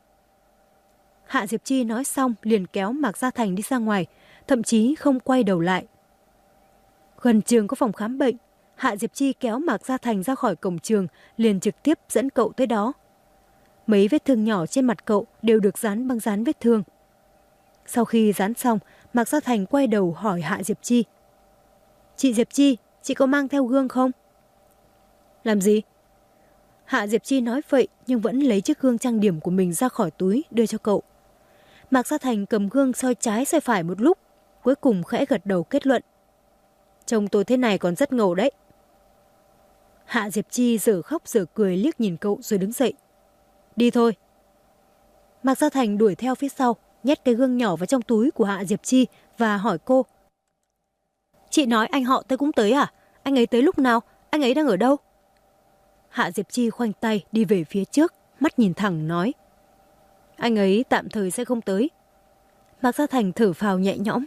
Hạ Diệp Chi nói xong liền kéo Mạc Gia Thành đi ra ngoài, thậm chí không quay đầu lại. Gần trường có phòng khám bệnh, Hạ Diệp Chi kéo Mạc Gia Thành ra khỏi cổng trường, liền trực tiếp dẫn cậu tới đó. Mấy vết thương nhỏ trên mặt cậu đều được dán băng dán vết thương. Sau khi dán xong, Mạc Gia Thành quay đầu hỏi Hạ Diệp Chi: Chị Diệp Chi, chị có mang theo gương không? Làm gì? Hạ Diệp Chi nói vậy nhưng vẫn lấy chiếc gương trang điểm của mình ra khỏi túi đưa cho cậu. Mạc Gia Thành cầm gương soi trái soi phải một lúc, cuối cùng khẽ gật đầu kết luận. Trông tôi thế này còn rất ngầu đấy. Hạ Diệp Chi giờ khóc giờ cười liếc nhìn cậu rồi đứng dậy. Đi thôi. Mạc Gia Thành đuổi theo phía sau, nhét cái gương nhỏ vào trong túi của Hạ Diệp Chi và hỏi cô. Chị nói anh họ tới cũng tới à? Anh ấy tới lúc nào? Anh ấy đang ở đâu? Hạ Diệp Chi khoanh tay đi về phía trước, mắt nhìn thẳng nói. Anh ấy tạm thời sẽ không tới. Mạc Gia Thành thở phào nhẹ nhõm.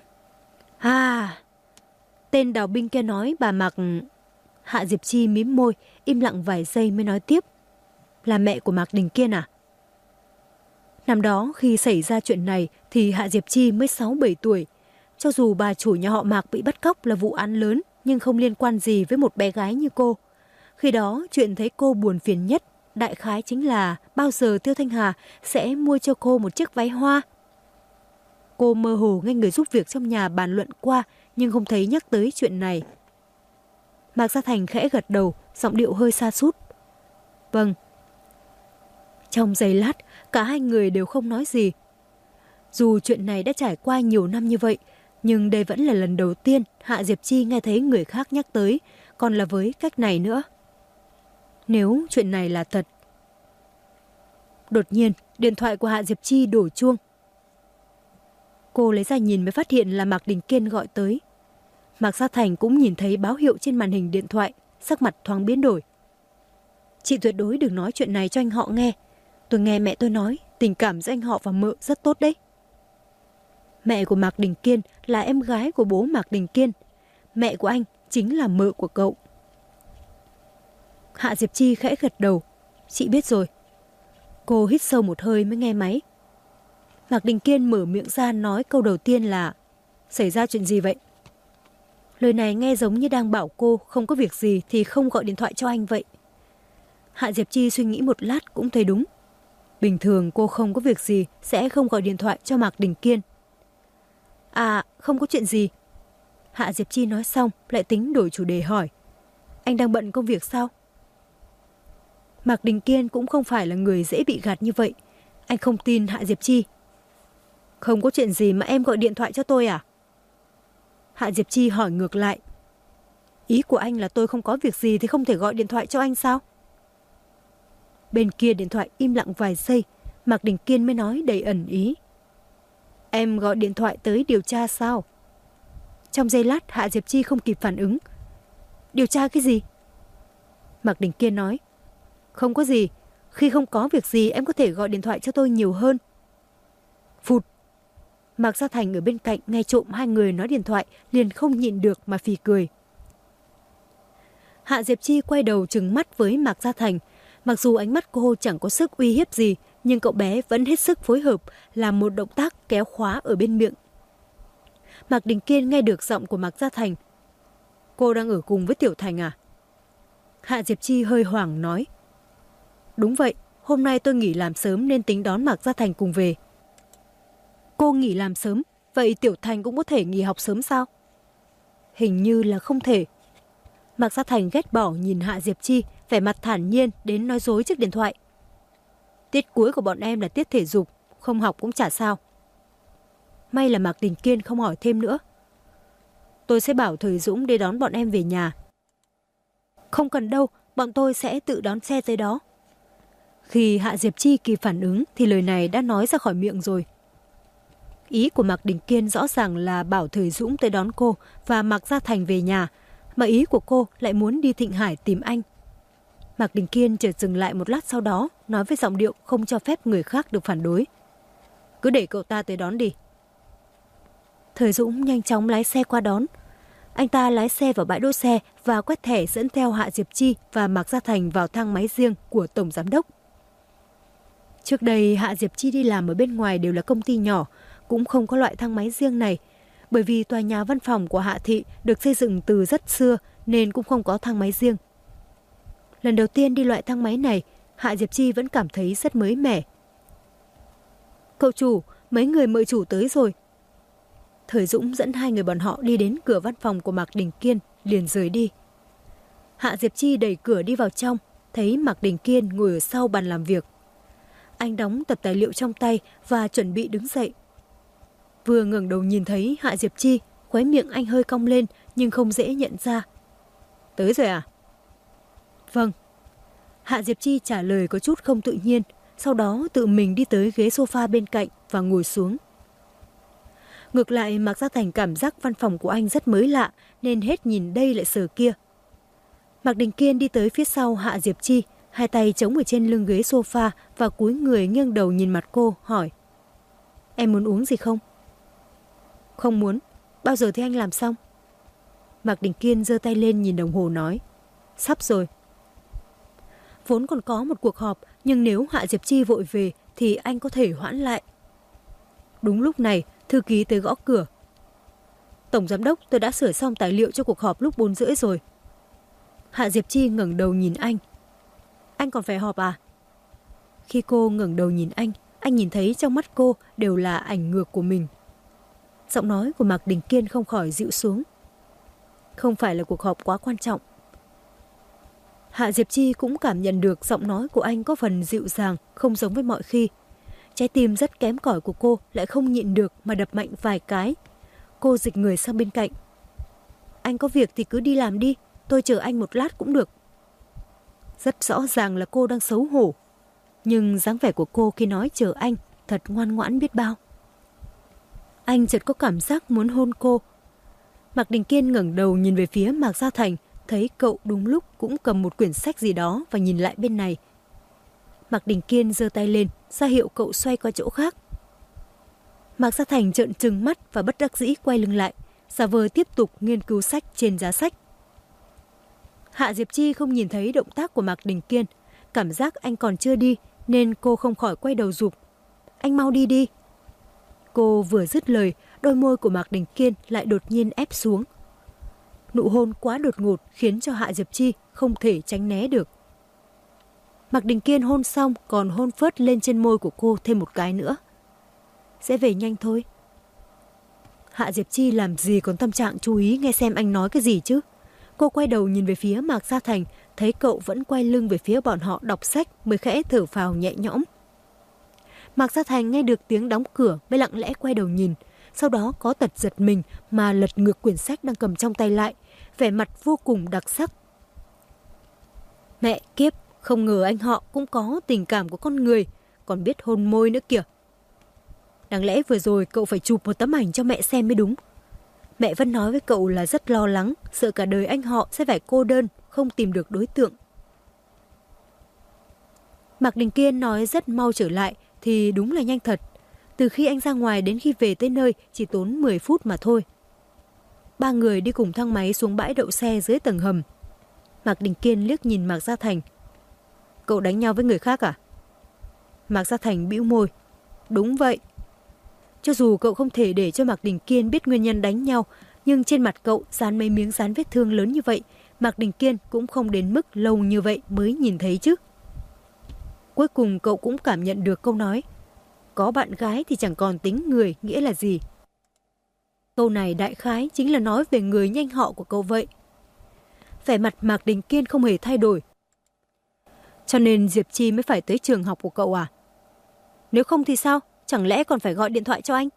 Tên đào binh kia nói bà Mạc... Hạ Diệp Chi mím môi, im lặng vài giây mới nói tiếp. Là mẹ của Mạc Đình Kiên à? Năm đó khi xảy ra chuyện này thì Hạ Diệp Chi mới 6-7 tuổi. Cho dù bà chủ nhà họ Mạc bị bắt cóc là vụ án lớn nhưng không liên quan gì với một bé gái như cô. Khi đó chuyện thấy cô buồn phiền nhất đại khái chính là bao giờ Tiêu Thanh Hà sẽ mua cho cô một chiếc váy hoa. Cô mơ hồ nghe người giúp việc trong nhà bàn luận qua nhưng không thấy nhắc tới chuyện này. Mạc Gia Thành khẽ gật đầu, giọng điệu hơi sa sút. Vâng. Trong giây lát, cả hai người đều không nói gì. Dù chuyện này đã trải qua nhiều năm như vậy, nhưng đây vẫn là lần đầu tiên Hạ Diệp Chi nghe thấy người khác nhắc tới, còn là với cách này nữa. Nếu chuyện này là thật. Đột nhiên, điện thoại của Hạ Diệp Chi đổ chuông. Cô lấy ra nhìn mới phát hiện là Mạc Đình Kiên gọi tới. Mạc Gia Thành cũng nhìn thấy báo hiệu trên màn hình điện thoại, sắc mặt thoáng biến đổi. Chị tuyệt đối đừng nói chuyện này cho anh họ nghe. Tôi nghe mẹ tôi nói, tình cảm giữa anh họ và mợ rất tốt đấy. Mẹ của Mạc Đình Kiên là em gái của bố Mạc Đình Kiên. Mẹ của anh chính là mợ của cậu. Hạ Diệp Chi khẽ gật đầu. Chị biết rồi. Cô hít sâu một hơi mới nghe máy. Mạc Đình Kiên mở miệng ra nói câu đầu tiên là xảy ra chuyện gì vậy? Lời này nghe giống như đang bảo cô không có việc gì thì không gọi điện thoại cho anh vậy. Hạ Diệp Chi suy nghĩ một lát cũng thấy đúng. Bình thường cô không có việc gì sẽ không gọi điện thoại cho Mạc Đình Kiên. À, không có chuyện gì. Hạ Diệp Chi nói xong lại tính đổi chủ đề hỏi. Anh đang bận công việc sao? Mạc Đình Kiên cũng không phải là người dễ bị gạt như vậy. Anh không tin Hạ Diệp Chi. Không có chuyện gì mà em gọi điện thoại cho tôi à? Hạ Diệp Chi hỏi ngược lại. Ý của anh là tôi không có việc gì thì không thể gọi điện thoại cho anh sao? Bên kia điện thoại im lặng vài giây, Mạc Đình Kiên mới nói đầy ẩn ý. Em gọi điện thoại tới điều tra sao? Trong giây lát Hạ Diệp Chi không kịp phản ứng. Điều tra cái gì? Mạc Đình Kiên nói. Không có gì, khi không có việc gì em có thể gọi điện thoại cho tôi nhiều hơn. Phụt. Mạc Gia Thành ở bên cạnh nghe trộm hai người nói điện thoại liền không nhịn được mà phì cười. Hạ Diệp Chi quay đầu trừng mắt với Mạc Gia Thành. Mặc dù ánh mắt cô chẳng có sức uy hiếp gì, nhưng cậu bé vẫn hết sức phối hợp làm một động tác kéo khóa ở bên miệng. Mạc Đình Kiên nghe được giọng của Mạc Gia Thành. Cô đang ở cùng với Tiểu Thành à? Hạ Diệp Chi hơi hoảng nói. Đúng vậy, hôm nay tôi nghỉ làm sớm nên tính đón Mạc Gia Thành cùng về. Cô nghỉ làm sớm, vậy Tiểu Thành cũng có thể nghỉ học sớm sao? Hình như là không thể. Mạc Gia Thành ghét bỏ nhìn Hạ Diệp Chi, vẻ mặt thản nhiên đến nói dối trước điện thoại. Tiết cuối của bọn em là tiết thể dục, không học cũng chả sao. May là Mạc Đình Kiên không hỏi thêm nữa. Tôi sẽ bảo Thời Dũng đi đón bọn em về nhà. Không cần đâu, bọn tôi sẽ tự đón xe tới đó. Khi Hạ Diệp Chi kịp phản ứng thì lời này đã nói ra khỏi miệng rồi. Ý của Mạc Đình Kiên rõ ràng là bảo Thời Dũng tới đón cô và Mạc Gia Thành về nhà, mà ý của cô lại muốn đi Thịnh Hải tìm anh. Mạc Đình Kiên chợt dừng lại một lát sau đó, nói với giọng điệu không cho phép người khác được phản đối. Cứ để cậu ta tới đón đi. Thời Dũng nhanh chóng lái xe qua đón. Anh ta lái xe vào bãi đỗ xe và quét thẻ dẫn theo Hạ Diệp Chi và Mạc Gia Thành vào thang máy riêng của Tổng Giám đốc. Trước đây Hạ Diệp Chi đi làm ở bên ngoài đều là công ty nhỏ, cũng không có loại thang máy riêng này. Bởi vì tòa nhà văn phòng của Hạ Thị được xây dựng từ rất xưa nên cũng không có thang máy riêng. Lần đầu tiên đi loại thang máy này, Hạ Diệp Chi vẫn cảm thấy rất mới mẻ. Cậu chủ, mấy người mời chủ tới rồi. Thời Dũng dẫn hai người bọn họ đi đến cửa văn phòng của Mạc Đình Kiên, liền rời đi. Hạ Diệp Chi đẩy cửa đi vào trong, thấy Mạc Đình Kiên ngồi ở sau bàn làm việc. Anh đóng tập tài liệu trong tay và chuẩn bị đứng dậy. Vừa ngẩng đầu nhìn thấy Hạ Diệp Chi, khóe miệng anh hơi cong lên nhưng không dễ nhận ra. Tới rồi à? Vâng. Hạ Diệp Chi trả lời có chút không tự nhiên, sau đó tự mình đi tới ghế sofa bên cạnh và ngồi xuống. Ngược lại Mạc Gia Thành cảm giác văn phòng của anh rất mới lạ nên hết nhìn đây lại sờ kia. Mạc Đình Kiên đi tới phía sau Hạ Diệp Chi, hai tay chống ở trên lưng ghế sofa và cúi người nghiêng đầu nhìn mặt cô, hỏi. Em muốn uống gì không? Không muốn. Bao giờ thì anh làm xong? Mạc Đình Kiên giơ tay lên nhìn đồng hồ nói. Sắp rồi. Vốn còn có một cuộc họp, nhưng nếu Hạ Diệp Chi vội về thì anh có thể hoãn lại. Đúng lúc này, thư ký tới gõ cửa. Tổng giám đốc, tôi đã sửa xong tài liệu cho cuộc họp lúc 4:30 rồi. Hạ Diệp Chi ngẩng đầu nhìn anh. Anh còn phải họp à? Khi cô ngẩng đầu nhìn anh nhìn thấy trong mắt cô đều là ảnh ngược của mình. Giọng nói của Mạc Đình Kiên không khỏi dịu xuống. Không phải là cuộc họp quá quan trọng. Hạ Diệp Chi cũng cảm nhận được giọng nói của anh có phần dịu dàng, không giống với mọi khi. Trái tim rất kém cỏi của cô lại không nhịn được mà đập mạnh vài cái. Cô dịch người sang bên cạnh. Anh có việc thì cứ đi làm đi, tôi chờ anh một lát cũng được. Rất rõ ràng là cô đang xấu hổ. Nhưng dáng vẻ của cô khi nói chờ anh thật ngoan ngoãn biết bao. Anh chợt có cảm giác muốn hôn cô. Mạc Đình Kiên ngẩng đầu nhìn về phía Mạc Gia Thành, thấy cậu đúng lúc cũng cầm một quyển sách gì đó và nhìn lại bên này. Mạc Đình Kiên giơ tay lên, ra hiệu cậu xoay qua chỗ khác. Mạc Gia Thành trợn trừng mắt và bất đắc dĩ quay lưng lại, giả vờ tiếp tục nghiên cứu sách trên giá sách. Hạ Diệp Chi không nhìn thấy động tác của Mạc Đình Kiên, cảm giác anh còn chưa đi nên cô không khỏi quay đầu giục. Anh mau đi đi. Cô vừa dứt lời, đôi môi của Mạc Đình Kiên lại đột nhiên ép xuống. Nụ hôn quá đột ngột khiến cho Hạ Diệp Chi không thể tránh né được. Mạc Đình Kiên hôn xong còn hôn phớt lên trên môi của cô thêm một cái nữa. Sẽ về nhanh thôi. Hạ Diệp Chi làm gì còn tâm trạng chú ý nghe xem anh nói cái gì chứ. Cô quay đầu nhìn về phía Mạc Gia Thành, thấy cậu vẫn quay lưng về phía bọn họ đọc sách mới khẽ thở phào nhẹ nhõm. Mạc Gia Thành nghe được tiếng đóng cửa mới lặng lẽ quay đầu nhìn, sau đó có tật giật mình mà lật ngược quyển sách đang cầm trong tay lại, vẻ mặt vô cùng đặc sắc. Mẹ kiếp, không ngờ anh họ cũng có tình cảm của con người, còn biết hôn môi nữa kìa. Đáng lẽ vừa rồi cậu phải chụp một tấm ảnh cho mẹ xem mới đúng. Mẹ vẫn nói với cậu là rất lo lắng, sợ cả đời anh họ sẽ phải cô đơn, không tìm được đối tượng. Mạc Đình Kiên nói rất mau trở lại thì đúng là nhanh thật. Từ khi anh ra ngoài đến khi về tới nơi chỉ tốn 10 phút mà thôi. Ba người đi cùng thang máy xuống bãi đậu xe dưới tầng hầm. Mạc Đình Kiên liếc nhìn Mạc Gia Thành. Cậu đánh nhau với người khác à? Mạc Gia Thành bĩu môi. Đúng vậy. Cho dù cậu không thể để cho Mạc Đình Kiên biết nguyên nhân đánh nhau, nhưng trên mặt cậu dán mấy miếng dán vết thương lớn như vậy, Mạc Đình Kiên cũng không đến mức lâu như vậy mới nhìn thấy chứ. Cuối cùng cậu cũng cảm nhận được câu nói, có bạn gái thì chẳng còn tính người nghĩa là gì. Câu này đại khái chính là nói về người nhanh họ của cậu vậy. Vẻ mặt Mạc Đình Kiên không hề thay đổi. Cho nên Diệp Chi mới phải tới trường học của cậu à? Nếu không thì sao? Chẳng lẽ còn phải gọi điện thoại cho anh?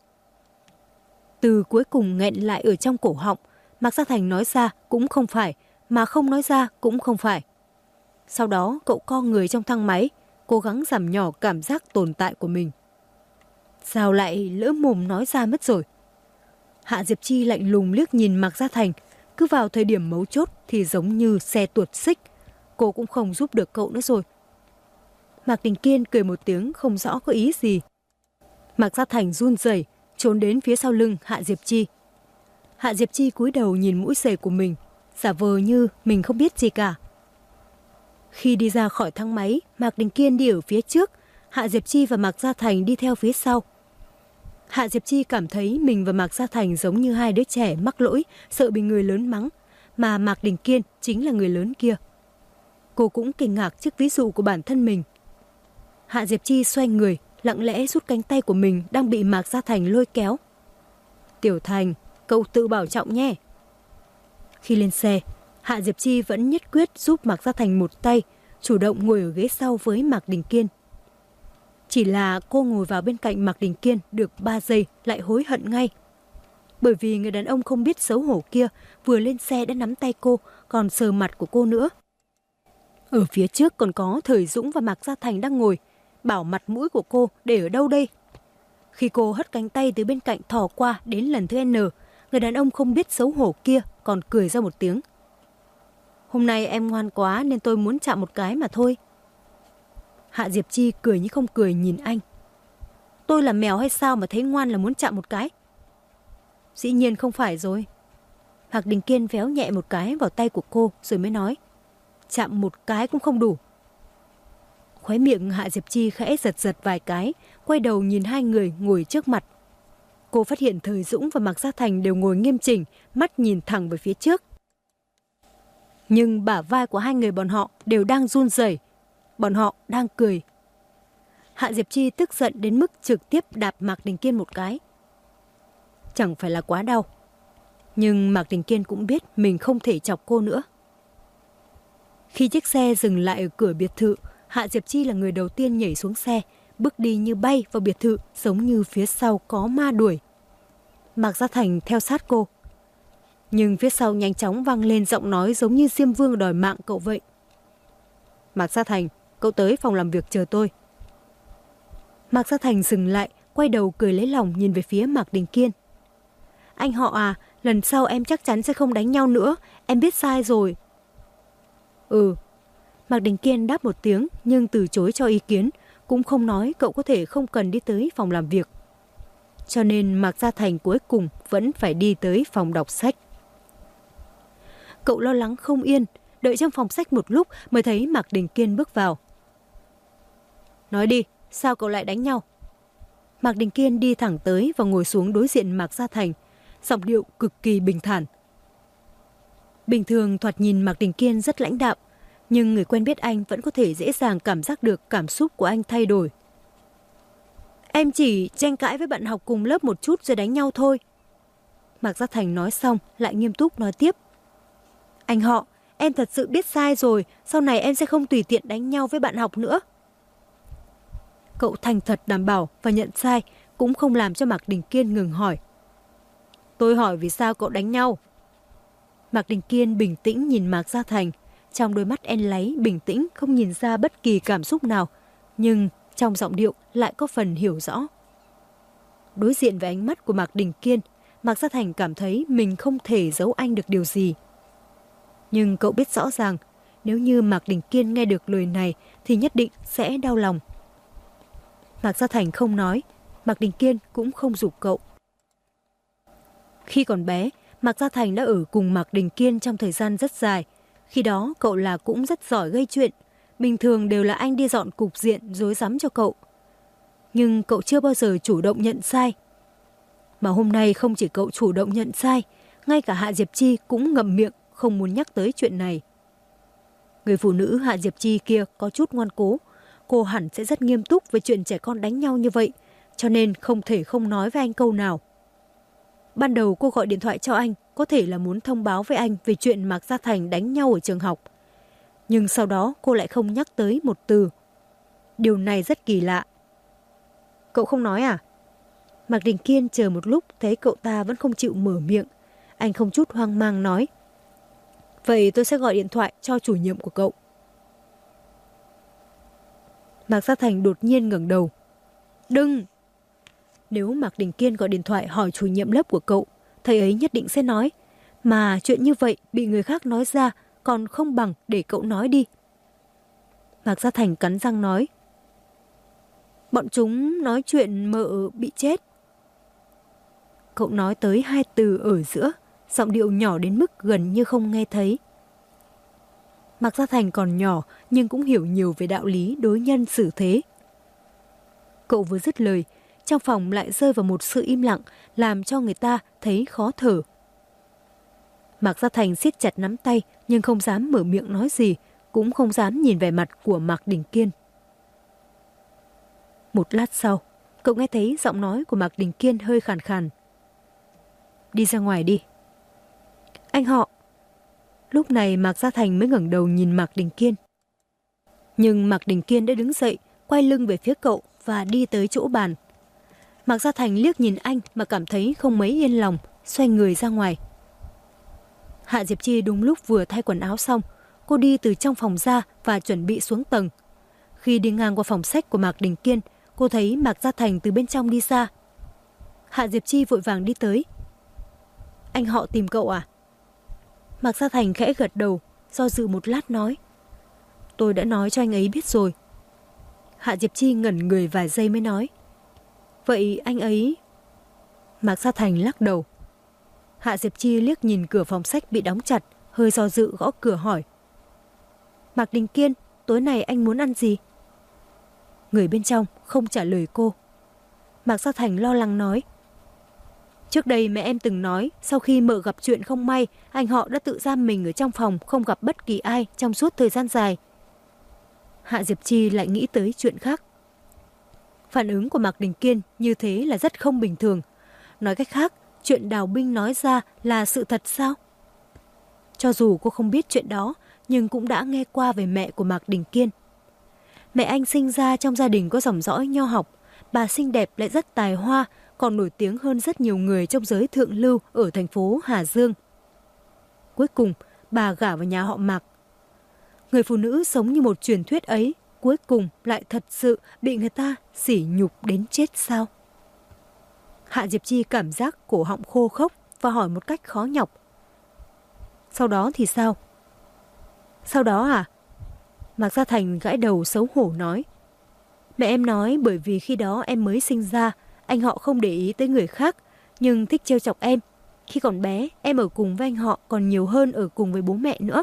Từ cuối cùng nghẹn lại ở trong cổ họng, Mạc Gia Thành nói ra cũng không phải, mà không nói ra cũng không phải. Sau đó cậu co người trong thang máy, cố gắng giảm nhỏ cảm giác tồn tại của mình. Sao lại lỡ mồm nói ra mất rồi? Hạ Diệp Chi lạnh lùng liếc nhìn Mạc Gia Thành, cứ vào thời điểm mấu chốt thì giống như xe tuột xích. Cô cũng không giúp được cậu nữa rồi. Mạc Đình Kiên cười một tiếng không rõ có ý gì. Mạc Gia Thành run rẩy trốn đến phía sau lưng Hạ Diệp Chi. Hạ Diệp Chi cúi đầu nhìn mũi giày của mình, giả vờ như mình không biết gì cả. Khi đi ra khỏi thang máy, Mạc Đình Kiên đi ở phía trước, Hạ Diệp Chi và Mạc Gia Thành đi theo phía sau. Hạ Diệp Chi cảm thấy mình và Mạc Gia Thành giống như hai đứa trẻ mắc lỗi, sợ bị người lớn mắng, mà Mạc Đình Kiên chính là người lớn kia. Cô cũng kinh ngạc trước ví dụ của bản thân mình. Hạ Diệp Chi xoay người, lặng lẽ rút cánh tay của mình đang bị Mạc Gia Thành lôi kéo. Tiểu Thành, cậu tự bảo trọng nhé. Khi lên xe, Hạ Diệp Chi vẫn nhất quyết giúp Mạc Gia Thành một tay, chủ động ngồi ở ghế sau với Mạc Đình Kiên. Chỉ là cô ngồi vào bên cạnh Mạc Đình Kiên được 3 giây lại hối hận ngay. Bởi vì người đàn ông không biết xấu hổ kia vừa lên xe đã nắm tay cô, còn sờ mặt của cô nữa. Ở phía trước còn có Thời Dũng và Mạc Gia Thành đang ngồi, bảo mặt mũi của cô để ở đâu đây? Khi cô hất cánh tay từ bên cạnh thò qua đến lần thứ N, người đàn ông không biết xấu hổ kia còn cười ra một tiếng. Hôm nay em ngoan quá nên tôi muốn chạm một cái mà thôi. Hạ Diệp Chi cười như không cười nhìn anh. Tôi là mèo hay sao mà thấy ngoan là muốn chạm một cái? Dĩ nhiên không phải rồi. Mạc Đình Kiên véo nhẹ một cái vào tay của cô rồi mới nói. Chạm một cái cũng không đủ. Khóe miệng Hạ Diệp Chi khẽ giật giật vài cái, quay đầu nhìn hai người ngồi trước mặt. Cô phát hiện Thời Dũng và Mạc Gia Thành đều ngồi nghiêm chỉnh, mắt nhìn thẳng về phía trước. Nhưng bả vai của hai người bọn họ đều đang run rẩy, bọn họ đang cười. Hạ Diệp Chi tức giận đến mức trực tiếp đạp Mạc Đình Kiên một cái. Chẳng phải là quá đau, nhưng Mạc Đình Kiên cũng biết mình không thể chọc cô nữa. Khi chiếc xe dừng lại ở cửa biệt thự, Hạ Diệp Chi là người đầu tiên nhảy xuống xe, bước đi như bay vào biệt thự, giống như phía sau có ma đuổi. Mạc Gia Thành theo sát cô. Nhưng phía sau nhanh chóng vang lên giọng nói giống như Diêm Vương đòi mạng cậu vậy. Mạc Gia Thành, cậu tới phòng làm việc chờ tôi. Mạc Gia Thành dừng lại, quay đầu cười lấy lòng nhìn về phía Mạc Đình Kiên. Anh họ à, lần sau em chắc chắn sẽ không đánh nhau nữa, em biết sai rồi. Ừ. Mạc Đình Kiên đáp một tiếng nhưng từ chối cho ý kiến, cũng không nói cậu có thể không cần đi tới phòng làm việc. Cho nên Mạc Gia Thành cuối cùng vẫn phải đi tới phòng đọc sách. Cậu lo lắng không yên, đợi trong phòng sách một lúc mới thấy Mạc Đình Kiên bước vào. Nói đi, sao cậu lại đánh nhau? Mạc Đình Kiên đi thẳng tới và ngồi xuống đối diện Mạc Gia Thành, giọng điệu cực kỳ bình thản. Bình thường thoạt nhìn Mạc Đình Kiên rất lãnh đạm, nhưng người quen biết anh vẫn có thể dễ dàng cảm giác được cảm xúc của anh thay đổi. Em chỉ tranh cãi với bạn học cùng lớp một chút rồi đánh nhau thôi. Mạc Gia Thành nói xong lại nghiêm túc nói tiếp. Anh họ, em thật sự biết sai rồi, sau này em sẽ không tùy tiện đánh nhau với bạn học nữa. Cậu thành thật đảm bảo và nhận sai cũng không làm cho Mạc Đình Kiên ngừng hỏi. Tôi hỏi vì sao cậu đánh nhau? Mạc Đình Kiên bình tĩnh nhìn Mạc Gia Thành, trong đôi mắt đen láy bình tĩnh không nhìn ra bất kỳ cảm xúc nào, nhưng trong giọng điệu lại có phần hiểu rõ. Đối diện với ánh mắt của Mạc Đình Kiên, Mạc Gia Thành cảm thấy mình không thể giấu anh được điều gì. Nhưng cậu biết rõ ràng, nếu như Mạc Đình Kiên nghe được lời này thì nhất định sẽ đau lòng. Mạc Gia Thành không nói, Mạc Đình Kiên cũng không giục cậu. Khi còn bé, Mạc Gia Thành đã ở cùng Mạc Đình Kiên trong thời gian rất dài. Khi đó cậu là cũng rất giỏi gây chuyện, bình thường đều là anh đi dọn cục diện rối rắm cho cậu. Nhưng cậu chưa bao giờ chủ động nhận sai. Mà hôm nay không chỉ cậu chủ động nhận sai, ngay cả Hạ Diệp Chi cũng ngậm miệng không muốn nhắc tới chuyện này. Người phụ nữ Hạ Diệp Chi kia có chút ngoan cố, cô hẳn sẽ rất nghiêm túc về chuyện trẻ con đánh nhau như vậy, cho nên không thể không nói với anh câu nào. Ban đầu cô gọi điện thoại cho anh có thể là muốn thông báo với anh về chuyện Mạc Gia Thành đánh nhau ở trường học. Nhưng sau đó cô lại không nhắc tới một từ. Điều này rất kỳ lạ. Cậu không nói à? Mạc Đình Kiên chờ một lúc thấy cậu ta vẫn không chịu mở miệng. Anh không chút hoang mang nói. Vậy tôi sẽ gọi điện thoại cho chủ nhiệm của cậu. Mạc Gia Thành đột nhiên ngẩng đầu. Đừng! Nếu Mạc Đình Kiên gọi điện thoại hỏi chủ nhiệm lớp của cậu, thầy ấy nhất định sẽ nói. Mà chuyện như vậy bị người khác nói ra còn không bằng để cậu nói đi. Mạc Gia Thành cắn răng nói. Bọn chúng nói chuyện mợ bị chết. Cậu nói tới hai từ ở giữa, giọng điệu nhỏ đến mức gần như không nghe thấy. Mạc Gia Thành còn nhỏ nhưng cũng hiểu nhiều về đạo lý đối nhân xử thế. Cậu vừa dứt lời, trong phòng lại rơi vào một sự im lặng làm cho người ta thấy khó thở. Mạc Gia Thành siết chặt nắm tay nhưng không dám mở miệng nói gì, cũng không dám nhìn vẻ mặt của Mạc Đình Kiên. Một lát sau, cậu nghe thấy giọng nói của Mạc Đình Kiên hơi khàn khàn. Đi ra ngoài đi. Anh họ. Lúc này Mạc Gia Thành mới ngẩng đầu nhìn Mạc Đình Kiên. Nhưng Mạc Đình Kiên đã đứng dậy, quay lưng về phía cậu và đi tới chỗ bàn. Mạc Gia Thành liếc nhìn anh mà cảm thấy không mấy yên lòng, xoay người ra ngoài. Hạ Diệp Chi đúng lúc vừa thay quần áo xong, cô đi từ trong phòng ra và chuẩn bị xuống tầng. Khi đi ngang qua phòng sách của Mạc Đình Kiên, cô thấy Mạc Gia Thành từ bên trong đi ra. Hạ Diệp Chi vội vàng đi tới. Anh họ tìm cậu à? Mạc Gia Thành khẽ gật đầu, do dự một lát nói. Tôi đã nói cho anh ấy biết rồi. Hạ Diệp Chi ngẩn người vài giây mới nói. Vậy anh ấy... Mạc Gia Thành lắc đầu. Hạ Diệp Chi liếc nhìn cửa phòng sách bị đóng chặt, hơi do dự gõ cửa hỏi. Mạc Đình Kiên, tối nay anh muốn ăn gì? Người bên trong không trả lời cô. Mạc Gia Thành lo lắng nói. Trước đây mẹ em từng nói, sau khi mợ gặp chuyện không may, anh họ đã tự giam mình ở trong phòng, không gặp bất kỳ ai trong suốt thời gian dài. Hạ Diệp Chi lại nghĩ tới chuyện khác. Phản ứng của Mạc Đình Kiên như thế là rất không bình thường. Nói cách khác, chuyện Đào Binh nói ra là sự thật sao? Cho dù cô không biết chuyện đó, nhưng cũng đã nghe qua về mẹ của Mạc Đình Kiên. Mẹ anh sinh ra trong gia đình có dòng dõi nho học, bà xinh đẹp lại rất tài hoa, còn nổi tiếng hơn rất nhiều người trong giới thượng lưu ở thành phố Hà Dương. Cuối cùng, bà gả vào nhà họ Mạc. Người phụ nữ sống như một truyền thuyết ấy, cuối cùng lại thật sự bị người ta sỉ nhục đến chết sao? Hạ Diệp Chi cảm giác cổ họng khô khốc và hỏi một cách khó nhọc. Sau đó thì sao? Sau đó à? Mạc Gia Thành gãi đầu xấu hổ nói. Mẹ em nói bởi vì khi đó em mới sinh ra, anh họ không để ý tới người khác, nhưng thích trêu chọc em. Khi còn bé, em ở cùng với anh họ còn nhiều hơn ở cùng với bố mẹ nữa.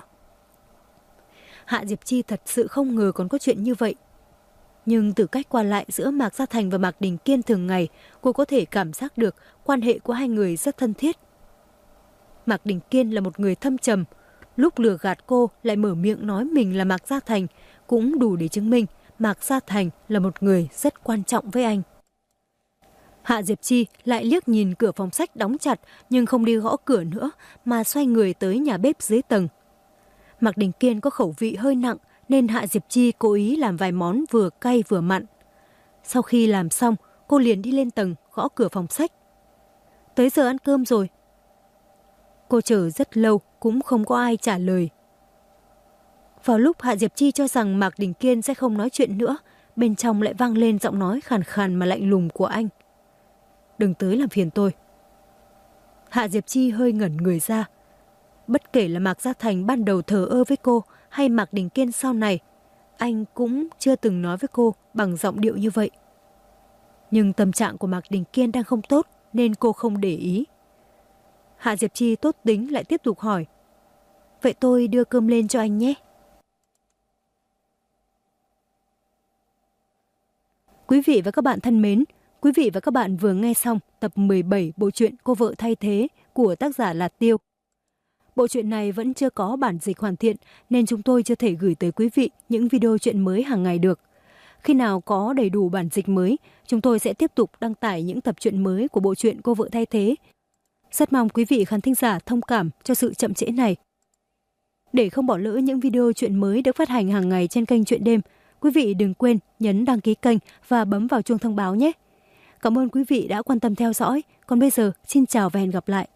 Hạ Diệp Chi thật sự không ngờ còn có chuyện như vậy. Nhưng từ cách qua lại giữa Mạc Gia Thành và Mạc Đình Kiên thường ngày, cô có thể cảm giác được quan hệ của hai người rất thân thiết. Mạc Đình Kiên là một người thâm trầm, lúc lừa gạt cô lại mở miệng nói mình là Mạc Gia Thành, cũng đủ để chứng minh Mạc Gia Thành là một người rất quan trọng với anh. Hạ Diệp Chi lại liếc nhìn cửa phòng sách đóng chặt nhưng không đi gõ cửa nữa mà xoay người tới nhà bếp dưới tầng. Mạc Đình Kiên có khẩu vị hơi nặng nên Hạ Diệp Chi cố ý làm vài món vừa cay vừa mặn. Sau khi làm xong, cô liền đi lên tầng gõ cửa phòng sách. Tới giờ ăn cơm rồi. Cô chờ rất lâu cũng không có ai trả lời. Vào lúc Hạ Diệp Chi cho rằng Mạc Đình Kiên sẽ không nói chuyện nữa, bên trong lại vang lên giọng nói khàn khàn mà lạnh lùng của anh. Đừng tới làm phiền tôi. Hạ Diệp Chi hơi ngẩn người ra. Bất kể là Mạc Gia Thành ban đầu thờ ơ với cô hay Mạc Đình Kiên sau này, anh cũng chưa từng nói với cô bằng giọng điệu như vậy. Nhưng tâm trạng của Mạc Đình Kiên đang không tốt nên cô không để ý. Hạ Diệp Chi tốt tính lại tiếp tục hỏi. Vậy tôi đưa cơm lên cho anh nhé. Quý vị và các bạn thân mến, quý vị và các bạn vừa nghe xong tập 17 bộ truyện Cô vợ thay thế của tác giả Lạt Tiêu. Bộ truyện này vẫn chưa có bản dịch hoàn thiện nên chúng tôi chưa thể gửi tới quý vị những video truyện mới hàng ngày được. Khi nào có đầy đủ bản dịch mới, chúng tôi sẽ tiếp tục đăng tải những tập truyện mới của bộ truyện Cô vợ thay thế. Rất mong quý vị khán thính giả thông cảm cho sự chậm trễ này. Để không bỏ lỡ những video truyện mới được phát hành hàng ngày trên kênh Truyện Đêm, quý vị đừng quên nhấn đăng ký kênh và bấm vào chuông thông báo nhé. Cảm ơn quý vị đã quan tâm theo dõi. Còn bây giờ, xin chào và hẹn gặp lại.